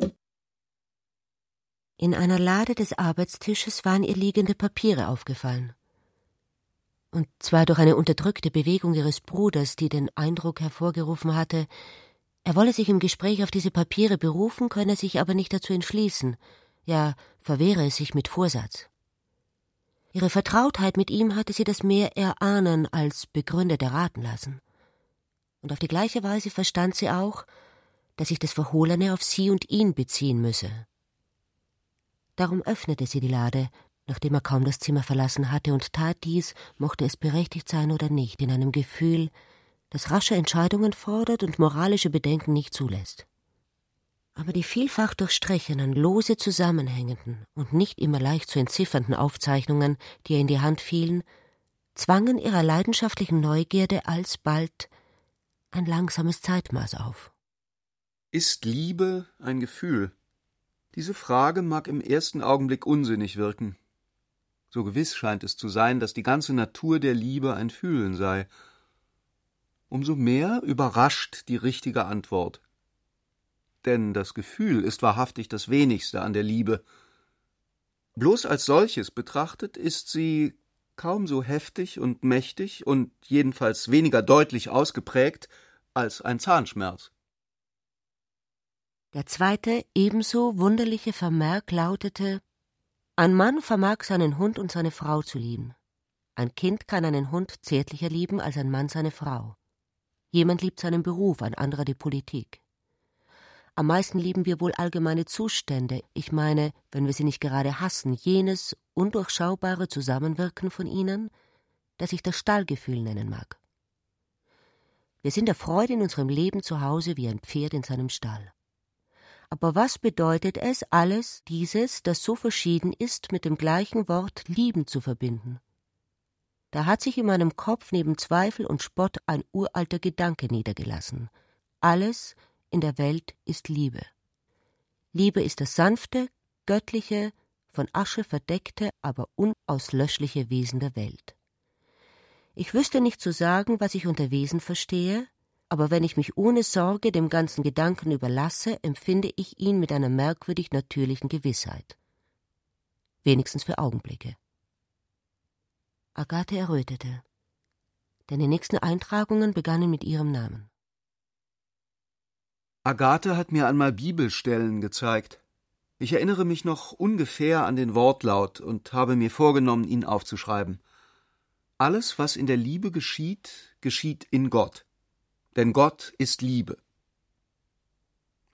In einer Lade des Arbeitstisches waren ihr liegende Papiere aufgefallen. Und zwar durch eine unterdrückte Bewegung ihres Bruders, die den Eindruck hervorgerufen hatte, er wolle sich im Gespräch auf diese Papiere berufen, könne sich aber nicht dazu entschließen, ja, verwehre es sich mit Vorsatz. Ihre Vertrautheit mit ihm hatte sie das mehr erahnen als begründet erraten lassen. Und auf die gleiche Weise verstand sie auch, dass sich das Verhohlene auf sie und ihn beziehen müsse. Darum öffnete sie die Lade, nachdem er kaum das Zimmer verlassen hatte, und tat dies, mochte es berechtigt sein oder nicht, in einem Gefühl, das rasche Entscheidungen fordert und moralische Bedenken nicht zulässt. Aber die vielfach durchstrichenen, lose zusammenhängenden und nicht immer leicht zu entziffernden Aufzeichnungen, die ihr in die Hand fielen, zwangen ihrer leidenschaftlichen Neugierde alsbald ein langsames Zeitmaß auf. Ist Liebe ein Gefühl? Diese Frage mag im ersten Augenblick unsinnig wirken. So gewiss scheint es zu sein, dass die ganze Natur der Liebe ein Fühlen sei. Umso mehr überrascht die richtige Antwort. Denn das Gefühl ist wahrhaftig das Wenigste an der Liebe. Bloß als solches betrachtet ist sie kaum so heftig und mächtig und jedenfalls weniger deutlich ausgeprägt als ein Zahnschmerz. Der zweite, ebenso wunderliche Vermerk lautete: Ein Mann vermag seinen Hund und seine Frau zu lieben. Ein Kind kann einen Hund zärtlicher lieben als ein Mann seine Frau. Jemand liebt seinen Beruf, ein anderer die Politik. Am meisten lieben wir wohl allgemeine Zustände, ich meine, wenn wir sie nicht gerade hassen, jenes undurchschaubare Zusammenwirken von ihnen, das sich das Stallgefühl nennen mag. Wir sind der Freude in unserem Leben zu Hause wie ein Pferd in seinem Stall. Aber was bedeutet es, alles dieses, das so verschieden ist, mit dem gleichen Wort lieben zu verbinden? Da hat sich in meinem Kopf neben Zweifel und Spott ein uralter Gedanke niedergelassen. Alles in der Welt ist Liebe. Liebe ist das sanfte, göttliche, von Asche verdeckte, aber unauslöschliche Wesen der Welt. Ich wüsste nicht zu sagen, was ich unter Wesen verstehe, aber wenn ich mich ohne Sorge dem ganzen Gedanken überlasse, empfinde ich ihn mit einer merkwürdig natürlichen Gewissheit. Wenigstens für Augenblicke. Agathe errötete, denn die nächsten Eintragungen begannen mit ihrem Namen. Agathe hat mir einmal Bibelstellen gezeigt. Ich erinnere mich noch ungefähr an den Wortlaut und habe mir vorgenommen, ihn aufzuschreiben. Alles, was in der Liebe geschieht, geschieht in Gott. Denn Gott ist Liebe.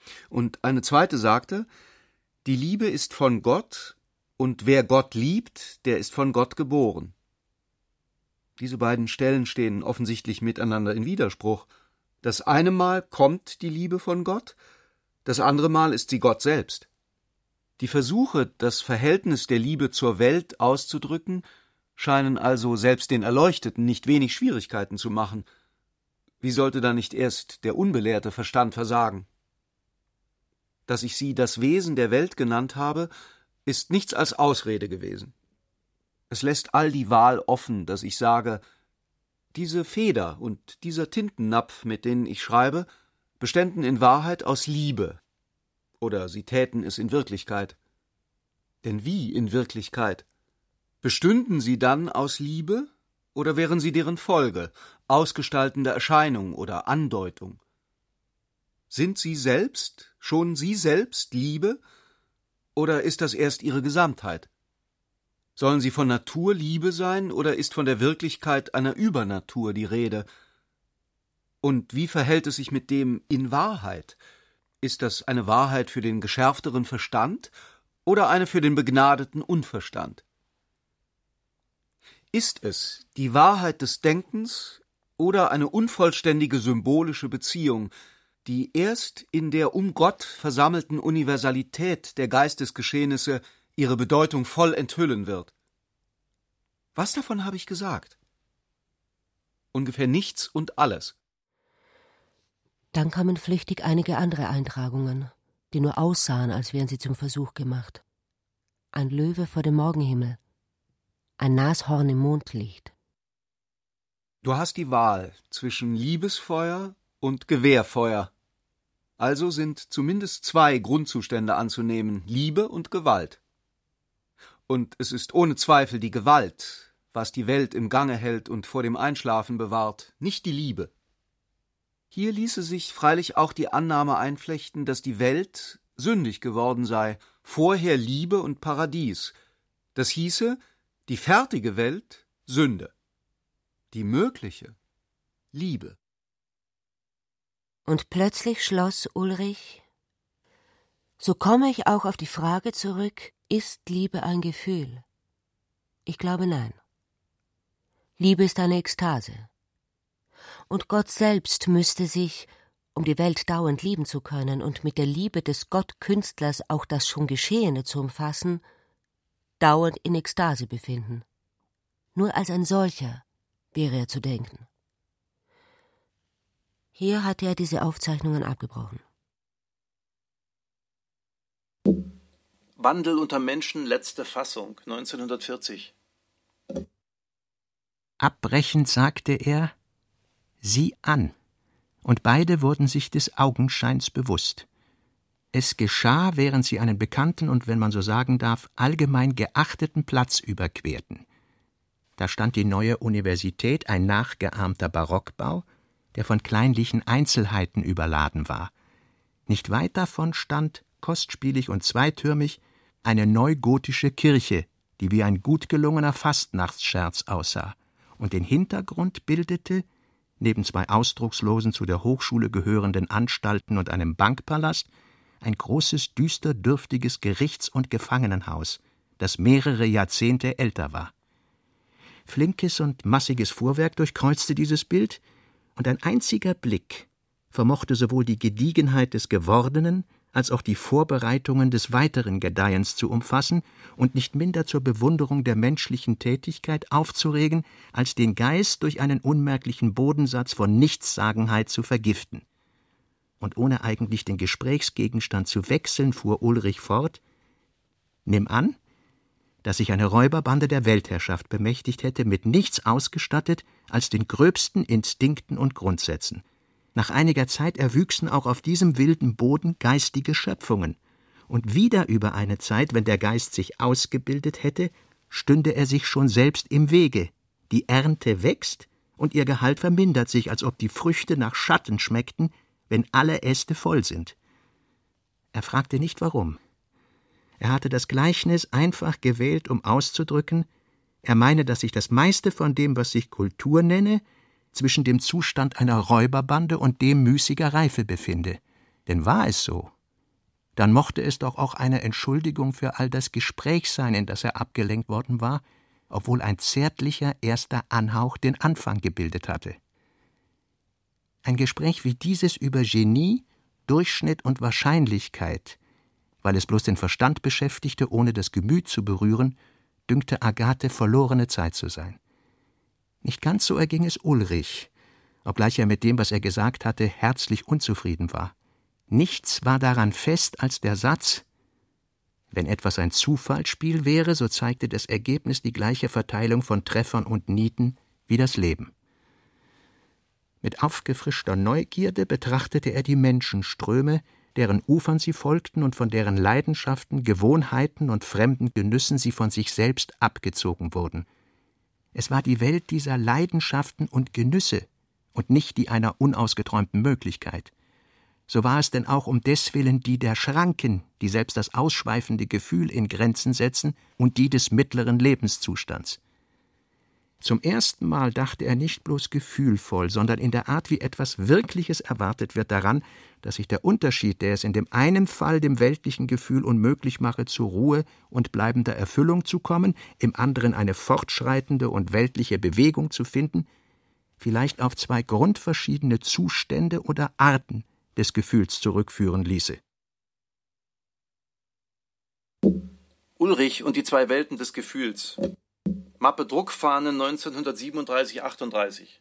Und eine zweite sagte, die Liebe ist von Gott, und wer Gott liebt, der ist von Gott geboren. Diese beiden Stellen stehen offensichtlich miteinander in Widerspruch. Das eine Mal kommt die Liebe von Gott, das andere Mal ist sie Gott selbst. Die Versuche, das Verhältnis der Liebe zur Welt auszudrücken, scheinen also selbst den Erleuchteten nicht wenig Schwierigkeiten zu machen. Wie sollte da nicht erst der unbelehrte Verstand versagen? Dass ich sie das Wesen der Welt genannt habe, ist nichts als Ausrede gewesen. Es lässt all die Wahl offen, dass ich sage, diese Feder und dieser Tintennapf, mit denen ich schreibe, beständen in Wahrheit aus Liebe. Oder sie täten es in Wirklichkeit. Denn wie in Wirklichkeit? Bestünden sie dann aus Liebe, oder wären sie deren Folge, ausgestaltende Erscheinung oder Andeutung? Sind sie selbst, schon sie selbst Liebe, oder ist das erst ihre Gesamtheit? Sollen sie von Natur Liebe sein, oder ist von der Wirklichkeit einer Übernatur die Rede? Und wie verhält es sich mit dem in Wahrheit? Ist das eine Wahrheit für den geschärfteren Verstand oder eine für den begnadeten Unverstand? Ist es die Wahrheit des Denkens oder eine unvollständige symbolische Beziehung, die erst in der um Gott versammelten Universalität der Geistesgeschehnisse ihre Bedeutung voll enthüllen wird? Was davon habe ich gesagt? Ungefähr nichts und alles. Dann kamen flüchtig einige andere Eintragungen, die nur aussahen, als wären sie zum Versuch gemacht. Ein Löwe vor dem Morgenhimmel, ein Nashorn im Mondlicht. Du hast die Wahl zwischen Liebesfeuer und Gewehrfeuer. Also sind zumindest zwei Grundzustände anzunehmen, Liebe und Gewalt. Und es ist ohne Zweifel die Gewalt, was die Welt im Gange hält und vor dem Einschlafen bewahrt, nicht die Liebe. Hier ließe sich freilich auch die Annahme einflechten, dass die Welt sündig geworden sei, vorher Liebe und Paradies. Das hieße, die fertige Welt Sünde, die mögliche Liebe. Und plötzlich schloss Ulrich: So komme ich auch auf die Frage zurück, ist Liebe ein Gefühl? Ich glaube, nein. Liebe ist eine Ekstase. Und Gott selbst müsste sich, um die Welt dauernd lieben zu können und mit der Liebe des Gottkünstlers auch das schon Geschehene zu umfassen, dauernd in Ekstase befinden. Nur als ein solcher wäre er zu denken. Hier hatte er diese Aufzeichnungen abgebrochen. Wandel unter Menschen, letzte Fassung, neunzehnhundertvierzig. Abbrechend sagte er: Sieh an, und beide wurden sich des Augenscheins bewusst. Es geschah, während sie einen bekannten und, wenn man so sagen darf, allgemein geachteten Platz überquerten. Da stand die neue Universität, ein nachgeahmter Barockbau, der von kleinlichen Einzelheiten überladen war. Nicht weit davon stand, kostspielig und zweitürmig, eine neugotische Kirche, die wie ein gut gelungener Fastnachtsscherz aussah, und den Hintergrund bildete, neben zwei ausdruckslosen zu der Hochschule gehörenden Anstalten und einem Bankpalast, ein großes, düster dürftiges Gerichts- und Gefangenenhaus, das mehrere Jahrzehnte älter war. Flinkes und massiges Fuhrwerk durchkreuzte dieses Bild, und ein einziger Blick vermochte sowohl die Gediegenheit des Gewordenen als auch die Vorbereitungen des weiteren Gedeihens zu umfassen und nicht minder zur Bewunderung der menschlichen Tätigkeit aufzuregen, als den Geist durch einen unmerklichen Bodensatz von Nichtssagenheit zu vergiften. Und ohne eigentlich den Gesprächsgegenstand zu wechseln, fuhr Ulrich fort: Nimm an, dass sich eine Räuberbande der Weltherrschaft bemächtigt hätte, mit nichts ausgestattet als den gröbsten Instinkten und Grundsätzen. Nach einiger Zeit erwüchsen auch auf diesem wilden Boden geistige Schöpfungen, und wieder über eine Zeit, wenn der Geist sich ausgebildet hätte, stünde er sich schon selbst im Wege. Die Ernte wächst, und ihr Gehalt vermindert sich, als ob die Früchte nach Schatten schmeckten, wenn alle Äste voll sind. Er fragte nicht, warum. Er hatte das Gleichnis einfach gewählt, um auszudrücken, er meine, dass sich das meiste von dem, was sich Kultur nenne, zwischen dem Zustand einer Räuberbande und dem müßiger Reife befinde. Denn war es so, dann mochte es doch auch eine Entschuldigung für all das Gespräch sein, in das er abgelenkt worden war, obwohl ein zärtlicher erster Anhauch den Anfang gebildet hatte. Ein Gespräch wie dieses über Genie, Durchschnitt und Wahrscheinlichkeit, weil es bloß den Verstand beschäftigte, ohne das Gemüt zu berühren, dünkte Agathe verlorene Zeit zu sein. Nicht ganz so erging es Ulrich, obgleich er mit dem, was er gesagt hatte, herzlich unzufrieden war. Nichts war daran fest als der Satz: Wenn etwas ein Zufallsspiel wäre, so zeigte das Ergebnis die gleiche Verteilung von Treffern und Nieten wie das Leben. Mit aufgefrischter Neugierde betrachtete er die Menschenströme, deren Ufern sie folgten und von deren Leidenschaften, Gewohnheiten und fremden Genüssen sie von sich selbst abgezogen wurden. Es war die Welt dieser Leidenschaften und Genüsse und nicht die einer unausgeträumten Möglichkeit. So war es denn auch um deswillen die der Schranken, die selbst das ausschweifende Gefühl in Grenzen setzen, und die des mittleren Lebenszustands. Zum ersten Mal dachte er nicht bloß gefühlvoll, sondern in der Art, wie etwas Wirkliches erwartet wird, daran, dass sich der Unterschied, der es in dem einen Fall dem weltlichen Gefühl unmöglich mache, zur Ruhe und bleibender Erfüllung zu kommen, im anderen eine fortschreitende und weltliche Bewegung zu finden, vielleicht auf zwei grundverschiedene Zustände oder Arten des Gefühls zurückführen ließe. Ulrich und die zwei Welten des Gefühls. Mappe Druckfahne neunzehnhundertsiebenunddreißig achtunddreißig.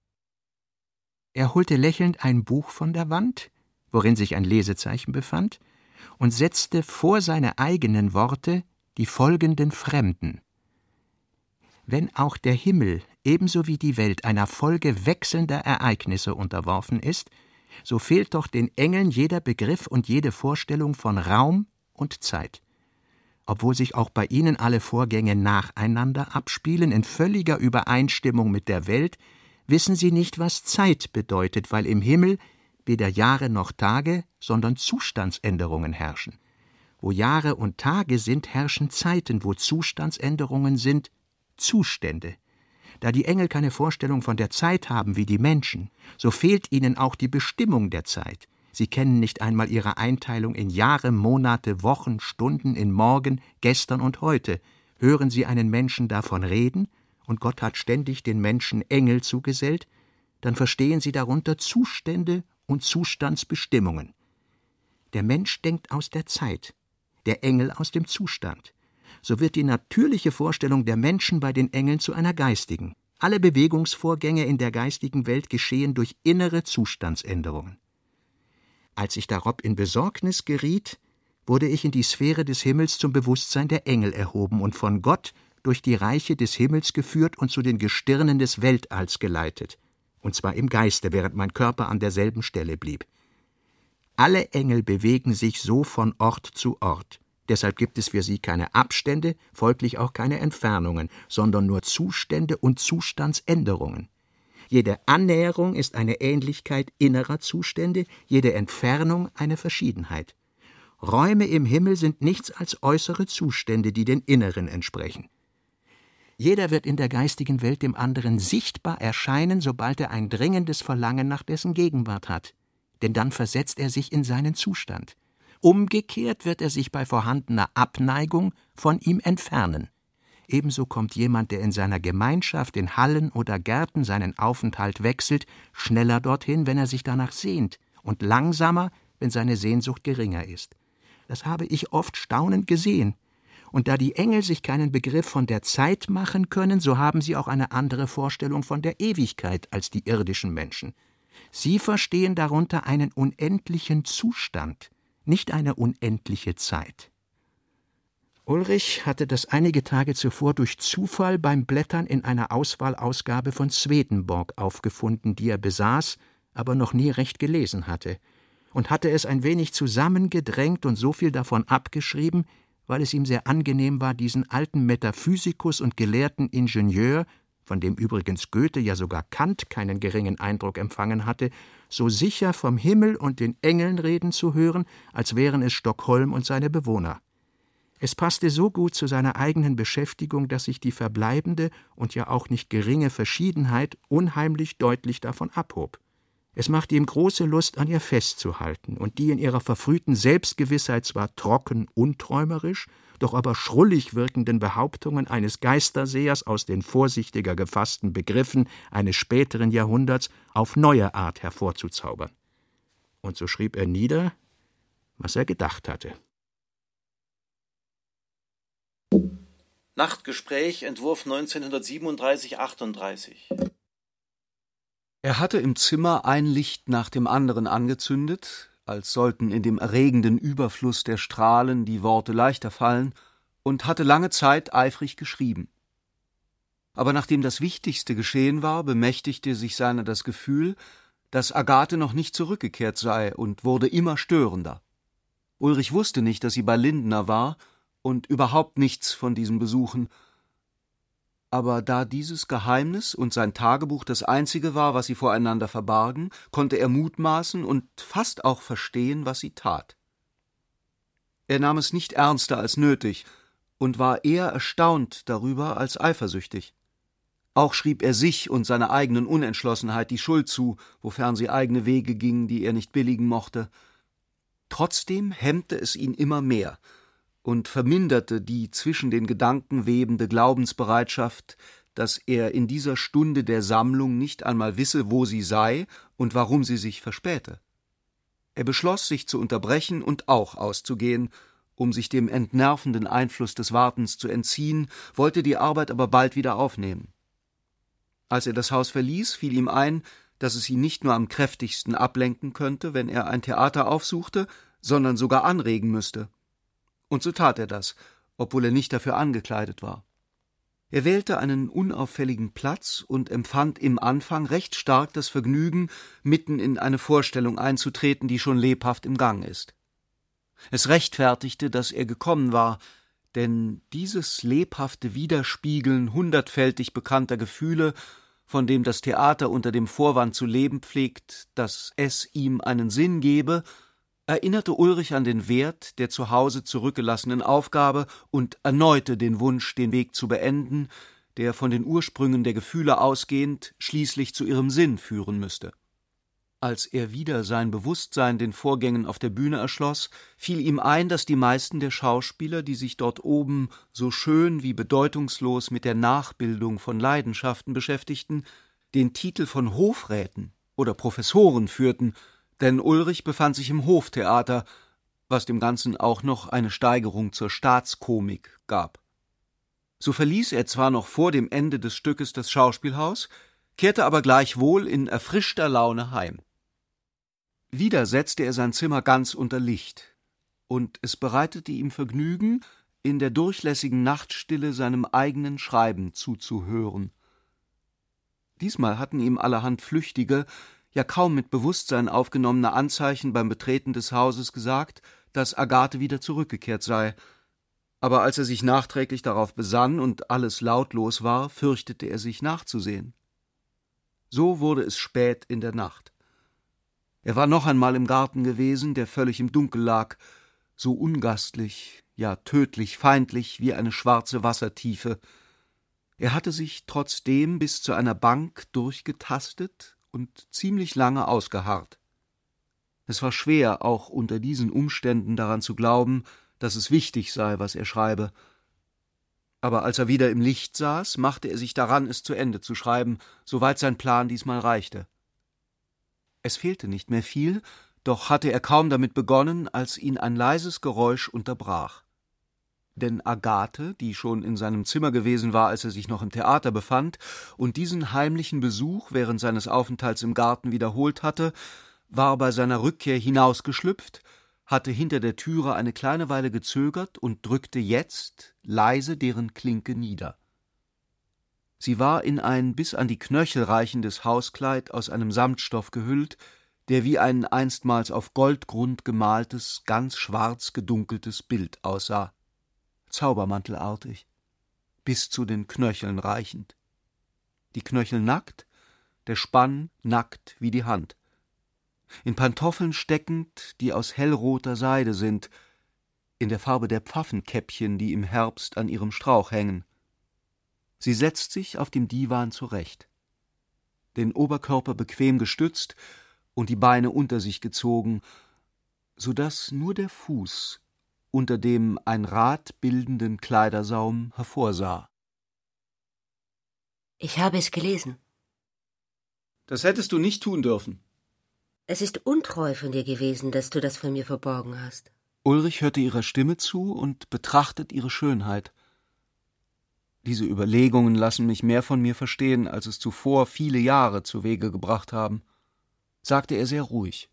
Er holte lächelnd ein Buch von der Wand, worin sich ein Lesezeichen befand, und setzte vor seine eigenen Worte die folgenden Fremden. Wenn auch der Himmel ebenso wie die Welt einer Folge wechselnder Ereignisse unterworfen ist, so fehlt doch den Engeln jeder Begriff und jede Vorstellung von Raum und Zeit. Obwohl sich auch bei ihnen alle Vorgänge nacheinander abspielen, in völliger Übereinstimmung mit der Welt, wissen sie nicht, was Zeit bedeutet, weil im Himmel weder Jahre noch Tage, sondern Zustandsänderungen herrschen. Wo Jahre und Tage sind, herrschen Zeiten, wo Zustandsänderungen sind, Zustände. Da die Engel keine Vorstellung von der Zeit haben wie die Menschen, so fehlt ihnen auch die Bestimmung der Zeit. Sie kennen nicht einmal ihre Einteilung in Jahre, Monate, Wochen, Stunden, in Morgen, Gestern und Heute. Hören Sie einen Menschen davon reden, und Gott hat ständig den Menschen Engel zugesellt, dann verstehen Sie darunter Zustände und Zustandsbestimmungen. Der Mensch denkt aus der Zeit, der Engel aus dem Zustand. So wird die natürliche Vorstellung der Menschen bei den Engeln zu einer geistigen. Alle Bewegungsvorgänge in der geistigen Welt geschehen durch innere Zustandsänderungen. Als ich darob in Besorgnis geriet, wurde ich in die Sphäre des Himmels zum Bewusstsein der Engel erhoben und von Gott durch die Reiche des Himmels geführt und zu den Gestirnen des Weltalls geleitet, und zwar im Geiste, während mein Körper an derselben Stelle blieb. Alle Engel bewegen sich so von Ort zu Ort. Deshalb gibt es für sie keine Abstände, folglich auch keine Entfernungen, sondern nur Zustände und Zustandsänderungen. Jede Annäherung ist eine Ähnlichkeit innerer Zustände, jede Entfernung eine Verschiedenheit. Räume im Himmel sind nichts als äußere Zustände, die den inneren entsprechen. Jeder wird in der geistigen Welt dem anderen sichtbar erscheinen, sobald er ein dringendes Verlangen nach dessen Gegenwart hat, denn dann versetzt er sich in seinen Zustand. Umgekehrt wird er sich bei vorhandener Abneigung von ihm entfernen. Ebenso kommt jemand, der in seiner Gemeinschaft in Hallen oder Gärten seinen Aufenthalt wechselt, schneller dorthin, wenn er sich danach sehnt, und langsamer, wenn seine Sehnsucht geringer ist. Das habe ich oft staunend gesehen. Und da die Engel sich keinen Begriff von der Zeit machen können, so haben sie auch eine andere Vorstellung von der Ewigkeit als die irdischen Menschen. Sie verstehen darunter einen unendlichen Zustand, nicht eine unendliche Zeit. Ulrich hatte das einige Tage zuvor durch Zufall beim Blättern in einer Auswahlausgabe von Swedenborg aufgefunden, die er besaß, aber noch nie recht gelesen hatte, und hatte es ein wenig zusammengedrängt und so viel davon abgeschrieben, weil es ihm sehr angenehm war, diesen alten Metaphysikus und gelehrten Ingenieur, von dem übrigens Goethe ja sogar Kant keinen geringen Eindruck empfangen hatte, so sicher vom Himmel und den Engeln reden zu hören, als wären es Stockholm und seine Bewohner. Es passte so gut zu seiner eigenen Beschäftigung, dass sich die verbleibende und ja auch nicht geringe Verschiedenheit unheimlich deutlich davon abhob. Es machte ihm große Lust, an ihr festzuhalten, und die in ihrer verfrühten Selbstgewissheit zwar trocken unträumerisch, doch aber schrullig wirkenden Behauptungen eines Geistersehers aus den vorsichtiger gefassten Begriffen eines späteren Jahrhunderts auf neue Art hervorzuzaubern. Und so schrieb er nieder, was er gedacht hatte. Nachtgespräch, Entwurf neunzehnhundertsiebenunddreißig achtunddreißig. Er hatte im Zimmer ein Licht nach dem anderen angezündet, als sollten in dem erregenden Überfluss der Strahlen die Worte leichter fallen, und hatte lange Zeit eifrig geschrieben. Aber nachdem das Wichtigste geschehen war, bemächtigte sich seiner das Gefühl, dass Agathe noch nicht zurückgekehrt sei, und wurde immer störender. Ulrich wusste nicht, dass sie bei Lindner war, und überhaupt nichts von diesen Besuchen. Aber da dieses Geheimnis und sein Tagebuch das einzige war, was sie voreinander verbargen, konnte er mutmaßen und fast auch verstehen, was sie tat. Er nahm es nicht ernster als nötig und war eher erstaunt darüber als eifersüchtig. Auch schrieb er sich und seiner eigenen Unentschlossenheit die Schuld zu, wofern sie eigene Wege gingen, die er nicht billigen mochte. Trotzdem hemmte es ihn immer mehr und verminderte die zwischen den Gedanken webende Glaubensbereitschaft, dass er in dieser Stunde der Sammlung nicht einmal wisse, wo sie sei und warum sie sich verspäte. Er beschloss, sich zu unterbrechen und auch auszugehen, um sich dem entnervenden Einfluss des Wartens zu entziehen, wollte die Arbeit aber bald wieder aufnehmen. Als er das Haus verließ, fiel ihm ein, dass es ihn nicht nur am kräftigsten ablenken könnte, wenn er ein Theater aufsuchte, sondern sogar anregen müsste. Und so tat er das, obwohl er nicht dafür angekleidet war. Er wählte einen unauffälligen Platz und empfand im Anfang recht stark das Vergnügen, mitten in eine Vorstellung einzutreten, die schon lebhaft im Gang ist. Es rechtfertigte, dass er gekommen war, denn dieses lebhafte Widerspiegeln hundertfältig bekannter Gefühle, von dem das Theater unter dem Vorwand zu leben pflegt, dass es ihm einen Sinn gebe, erinnerte Ulrich an den Wert der zu Hause zurückgelassenen Aufgabe und erneute den Wunsch, den Weg zu beenden, der von den Ursprüngen der Gefühle ausgehend schließlich zu ihrem Sinn führen müsste. Als er wieder sein Bewusstsein den Vorgängen auf der Bühne erschloss, fiel ihm ein, dass die meisten der Schauspieler, die sich dort oben so schön wie bedeutungslos mit der Nachbildung von Leidenschaften beschäftigten, den Titel von Hofräten oder Professoren führten, denn Ulrich befand sich im Hoftheater, was dem Ganzen auch noch eine Steigerung zur Staatskomik gab. So verließ er zwar noch vor dem Ende des Stückes das Schauspielhaus, kehrte aber gleichwohl in erfrischter Laune heim. Wieder setzte er sein Zimmer ganz unter Licht, und es bereitete ihm Vergnügen, in der durchlässigen Nachtstille seinem eigenen Schreiben zuzuhören. Diesmal hatten ihm allerhand flüchtige, ja kaum mit Bewusstsein aufgenommene Anzeichen beim Betreten des Hauses gesagt, dass Agathe wieder zurückgekehrt sei. Aber als er sich nachträglich darauf besann und alles lautlos war, fürchtete er sich nachzusehen. So wurde es spät in der Nacht. Er war noch einmal im Garten gewesen, der völlig im Dunkel lag, so ungastlich, ja tödlich feindlich wie eine schwarze Wassertiefe. Er hatte sich trotzdem bis zu einer Bank durchgetastet und ziemlich lange ausgeharrt. Es war schwer, auch unter diesen Umständen daran zu glauben, dass es wichtig sei, was er schreibe. Aber als er wieder im Licht saß, machte er sich daran, es zu Ende zu schreiben, soweit sein Plan diesmal reichte. Es fehlte nicht mehr viel, doch hatte er kaum damit begonnen, als ihn ein leises Geräusch unterbrach. Denn Agathe, die schon in seinem Zimmer gewesen war, als er sich noch im Theater befand, und diesen heimlichen Besuch während seines Aufenthalts im Garten wiederholt hatte, war bei seiner Rückkehr hinausgeschlüpft, hatte hinter der Türe eine kleine Weile gezögert und drückte jetzt leise deren Klinke nieder. Sie war in ein bis an die Knöchel reichendes Hauskleid aus einem Samtstoff gehüllt, der wie ein einstmals auf Goldgrund gemaltes, ganz schwarz gedunkeltes Bild aussah, zaubermantelartig, bis zu den Knöcheln reichend. Die Knöchel nackt, der Spann nackt wie die Hand. In Pantoffeln steckend, die aus hellroter Seide sind, in der Farbe der Pfaffenkäppchen, die im Herbst an ihrem Strauch hängen. Sie setzt sich auf dem Diwan zurecht. Den Oberkörper bequem gestützt und die Beine unter sich gezogen, so daß nur der Fuß unter dem ein Rad bildenden Kleidersaum hervorsah. Ich habe es gelesen. Das hättest du nicht tun dürfen. Es ist untreu von dir gewesen, dass du das von mir verborgen hast. Ulrich hörte ihrer Stimme zu und betrachtet ihre Schönheit. Diese Überlegungen lassen mich mehr von mir verstehen, als es zuvor viele Jahre zu Wege gebracht haben, sagte er sehr ruhig.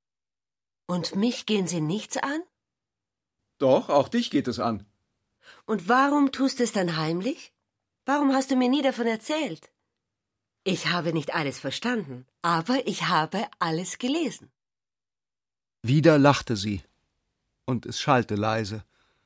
Und mich gehen sie nichts an? Doch, auch dich geht es an. Und warum tust du es dann heimlich? Warum hast du mir nie davon erzählt? Ich habe nicht alles verstanden, aber ich habe alles gelesen. Wieder lachte sie, und es schallte leise.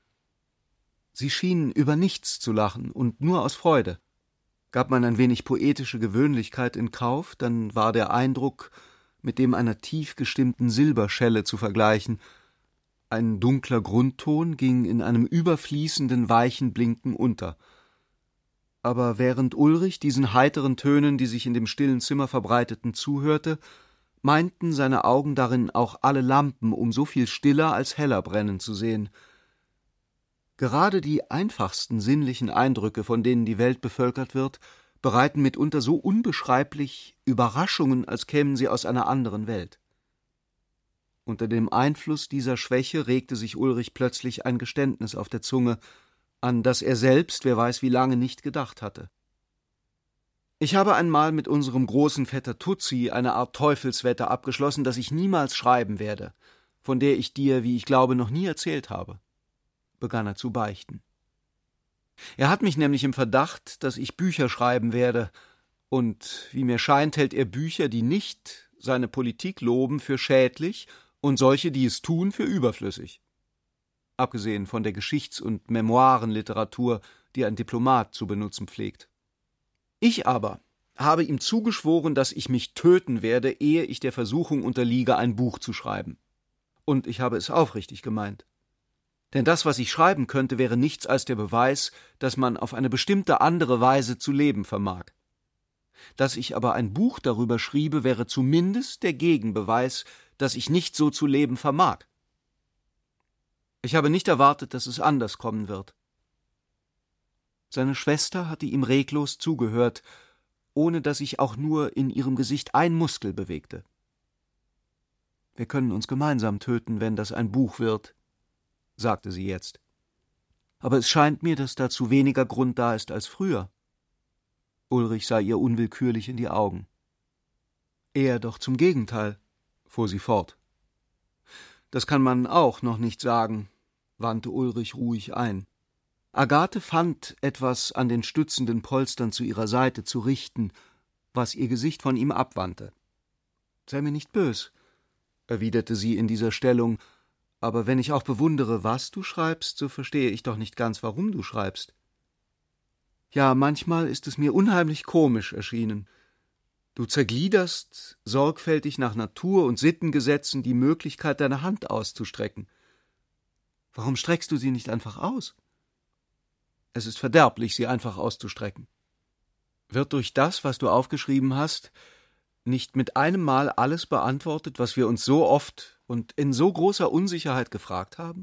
Sie schien über nichts zu lachen und nur aus Freude. Gab man ein wenig poetische Gewöhnlichkeit in Kauf, dann war der Eindruck mit dem einer tief gestimmten Silberschelle zu vergleichen. Ein dunkler Grundton ging in einem überfließenden, weichen Blinken unter. Aber während Ulrich diesen heiteren Tönen, die sich in dem stillen Zimmer verbreiteten, zuhörte, meinten seine Augen darin auch alle Lampen um so viel stiller als heller brennen zu sehen. Gerade die einfachsten sinnlichen Eindrücke, von denen die Welt bevölkert wird, bereiten mitunter so unbeschreiblich Überraschungen, als kämen sie aus einer anderen Welt. Unter dem Einfluss dieser Schwäche regte sich Ulrich plötzlich ein Geständnis auf der Zunge, an das er selbst, wer weiß wie lange, nicht gedacht hatte. Ich habe einmal mit unserem großen Vetter Tutsi eine Art Teufelswette abgeschlossen, dass ich niemals schreiben werde, von der ich dir, wie ich glaube, noch nie erzählt habe, begann er zu beichten. Er hat mich nämlich im Verdacht, dass ich Bücher schreiben werde, und, wie mir scheint, hält er Bücher, die nicht seine Politik loben, für schädlich und solche, die es tun, für überflüssig. Abgesehen von der Geschichts- und Memoirenliteratur, die ein Diplomat zu benutzen pflegt. Ich aber habe ihm zugeschworen, dass ich mich töten werde, ehe ich der Versuchung unterliege, ein Buch zu schreiben. Und ich habe es aufrichtig gemeint. Denn das, was ich schreiben könnte, wäre nichts als der Beweis, dass man auf eine bestimmte andere Weise zu leben vermag. Dass ich aber ein Buch darüber schriebe, wäre zumindest der Gegenbeweis, dass ich nicht so zu leben vermag. Ich habe nicht erwartet, dass es anders kommen wird. Seine Schwester hatte ihm reglos zugehört, ohne dass sich auch nur in ihrem Gesicht ein Muskel bewegte. Wir können uns gemeinsam töten, wenn das ein Buch wird, sagte sie jetzt. Aber es scheint mir, dass dazu weniger Grund da ist als früher. Ulrich sah ihr unwillkürlich in die Augen. Eher doch zum Gegenteil, fuhr sie fort. Das kann man auch noch nicht sagen, wandte Ulrich ruhig ein. Agathe fand, etwas an den stützenden Polstern zu ihrer Seite zu richten, was ihr Gesicht von ihm abwandte. »Sei mir nicht bös«, erwiderte sie in dieser Stellung, »aber wenn ich auch bewundere, was du schreibst, so verstehe ich doch nicht ganz, warum du schreibst. Ja, manchmal ist es mir unheimlich komisch erschienen. Du zergliederst sorgfältig nach Natur- und Sittengesetzen die Möglichkeit, deine Hand auszustrecken. Warum streckst du sie nicht einfach aus? Es ist verderblich, sie einfach auszustrecken. Wird durch das, was du aufgeschrieben hast, nicht mit einem Mal alles beantwortet, was wir uns so oft und in so großer Unsicherheit gefragt haben?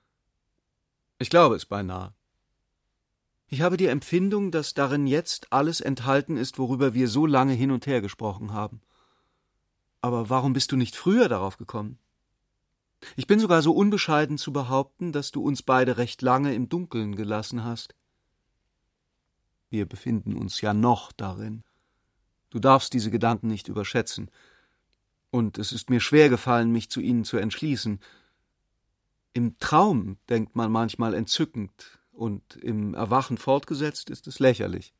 Ich glaube es beinahe. Ich habe die Empfindung, dass darin jetzt alles enthalten ist, worüber wir so lange hin und her gesprochen haben. Aber warum bist du nicht früher darauf gekommen? Ich bin sogar so unbescheiden zu behaupten, dass du uns beide recht lange im Dunkeln gelassen hast. Wir befinden uns ja noch darin. Du darfst diese Gedanken nicht überschätzen. Und es ist mir schwer gefallen, mich zu ihnen zu entschließen. Im Traum denkt man manchmal entzückend, und im Erwachen fortgesetzt ist es lächerlich.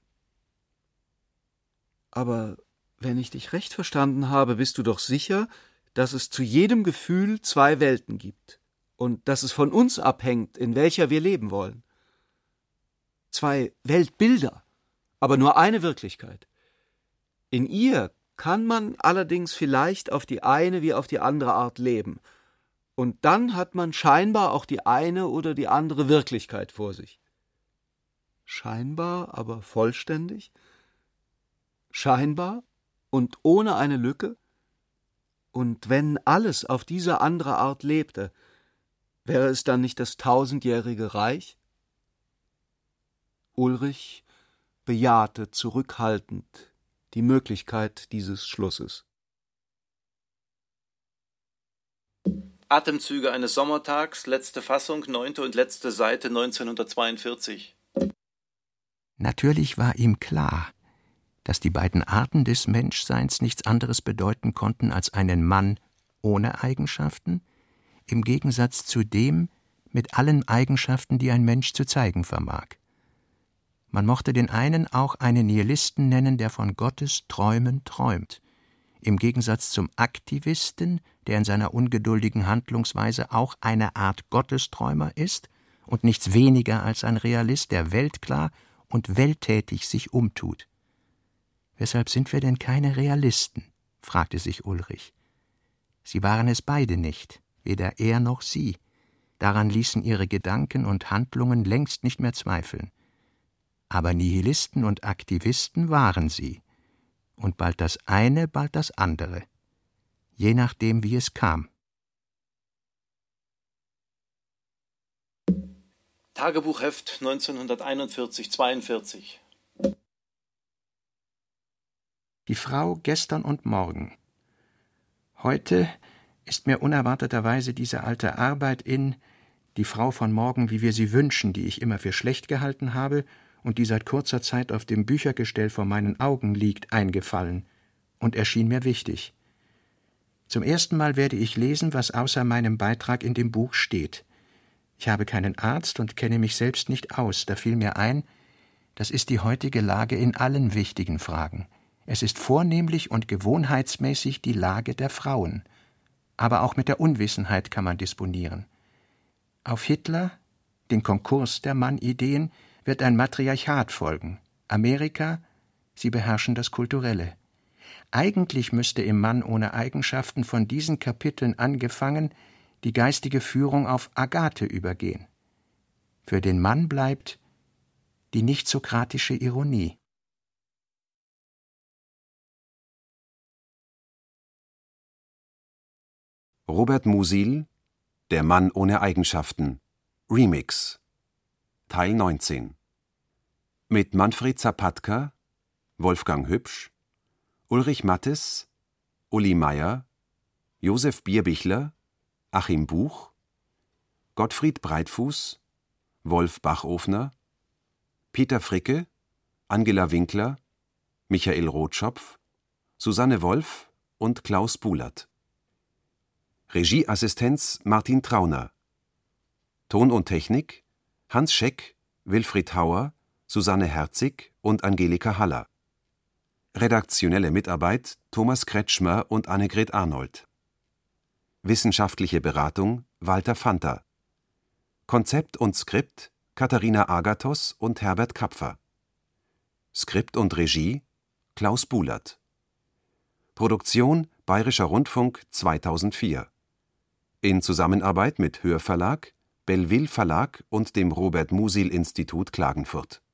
Aber wenn ich dich recht verstanden habe, bist du doch sicher, dass es zu jedem Gefühl zwei Welten gibt und dass es von uns abhängt, in welcher wir leben wollen. Zwei Weltbilder, aber nur eine Wirklichkeit. In ihr kann man allerdings vielleicht auf die eine wie auf die andere Art leben, und dann hat man scheinbar auch die eine oder die andere Wirklichkeit vor sich. Scheinbar, aber vollständig? Scheinbar und ohne eine Lücke? Und wenn alles auf diese andere Art lebte, wäre es dann nicht das tausendjährige Reich? Ulrich bejahte zurückhaltend die Möglichkeit dieses Schlusses. Atemzüge eines Sommertags, letzte Fassung, neunte und letzte Seite neunzehnhundertzweiundvierzig. Natürlich war ihm klar, dass die beiden Arten des Menschseins nichts anderes bedeuten konnten als einen Mann ohne Eigenschaften, im Gegensatz zu dem mit allen Eigenschaften, die ein Mensch zu zeigen vermag. Man mochte den einen auch einen Nihilisten nennen, der von Gottes Träumen träumt, im Gegensatz zum Aktivisten, der in seiner ungeduldigen Handlungsweise auch eine Art Gottesträumer ist und nichts weniger als ein Realist, der weltklar und welttätig sich umtut. »Weshalb sind wir denn keine Realisten?« fragte sich Ulrich. Sie waren es beide nicht, weder er noch sie. Daran ließen ihre Gedanken und Handlungen längst nicht mehr zweifeln. Aber Nihilisten und Aktivisten waren sie. Und bald das eine, bald das andere. Je nachdem, wie es kam. Tagebuchheft neunzehnhunderteinundvierzig zweiundvierzig. Die Frau gestern und morgen. Heute ist mir unerwarteterweise diese alte Arbeit in die Frau von morgen, wie wir sie wünschen, die ich immer für schlecht gehalten habe und die seit kurzer Zeit auf dem Büchergestell vor meinen Augen liegt, eingefallen und erschien mir wichtig. Zum ersten Mal werde ich lesen, was außer meinem Beitrag in dem Buch steht. Ich habe keinen Arzt und kenne mich selbst nicht aus. Da fiel mir ein, das ist die heutige Lage in allen wichtigen Fragen. Es ist vornehmlich und gewohnheitsmäßig die Lage der Frauen. Aber auch mit der Unwissenheit kann man disponieren. Auf Hitler, den Konkurs der Mann-Ideen, wird ein Matriarchat folgen. Amerika, sie beherrschen das Kulturelle. Eigentlich müsste im Mann ohne Eigenschaften von diesen Kapiteln angefangen die geistige Führung auf Agathe übergehen. Für den Mann bleibt die nicht-sokratische Ironie. Robert Musil, Der Mann ohne Eigenschaften, Remix, Teil neunzehn. Mit Manfred Zapatka, Wolfgang Hübsch, Ulrich Mattes, Uli Meier, Josef Bierbichler, Achim Buch, Gottfried Breitfuß, Wolf Bachofner, Peter Fricke, Angela Winkler, Michael Rotschopf, Susanne Wolf und Klaus Bulat. Regieassistenz Martin Trauner. Ton und Technik Hans Scheck, Wilfried Hauer, Susanne Herzig und Angelika Haller. Redaktionelle Mitarbeit Thomas Kretschmer und Annegret Arnold. Wissenschaftliche Beratung Walter Fanta. Konzept und Skript Katharina Agathos und Herbert Kapfer. Skript und Regie Klaus Bulat. Produktion Bayerischer Rundfunk zweitausendvier. In Zusammenarbeit mit Hörverlag, Belleville Verlag und dem Robert Musil Institut Klagenfurt.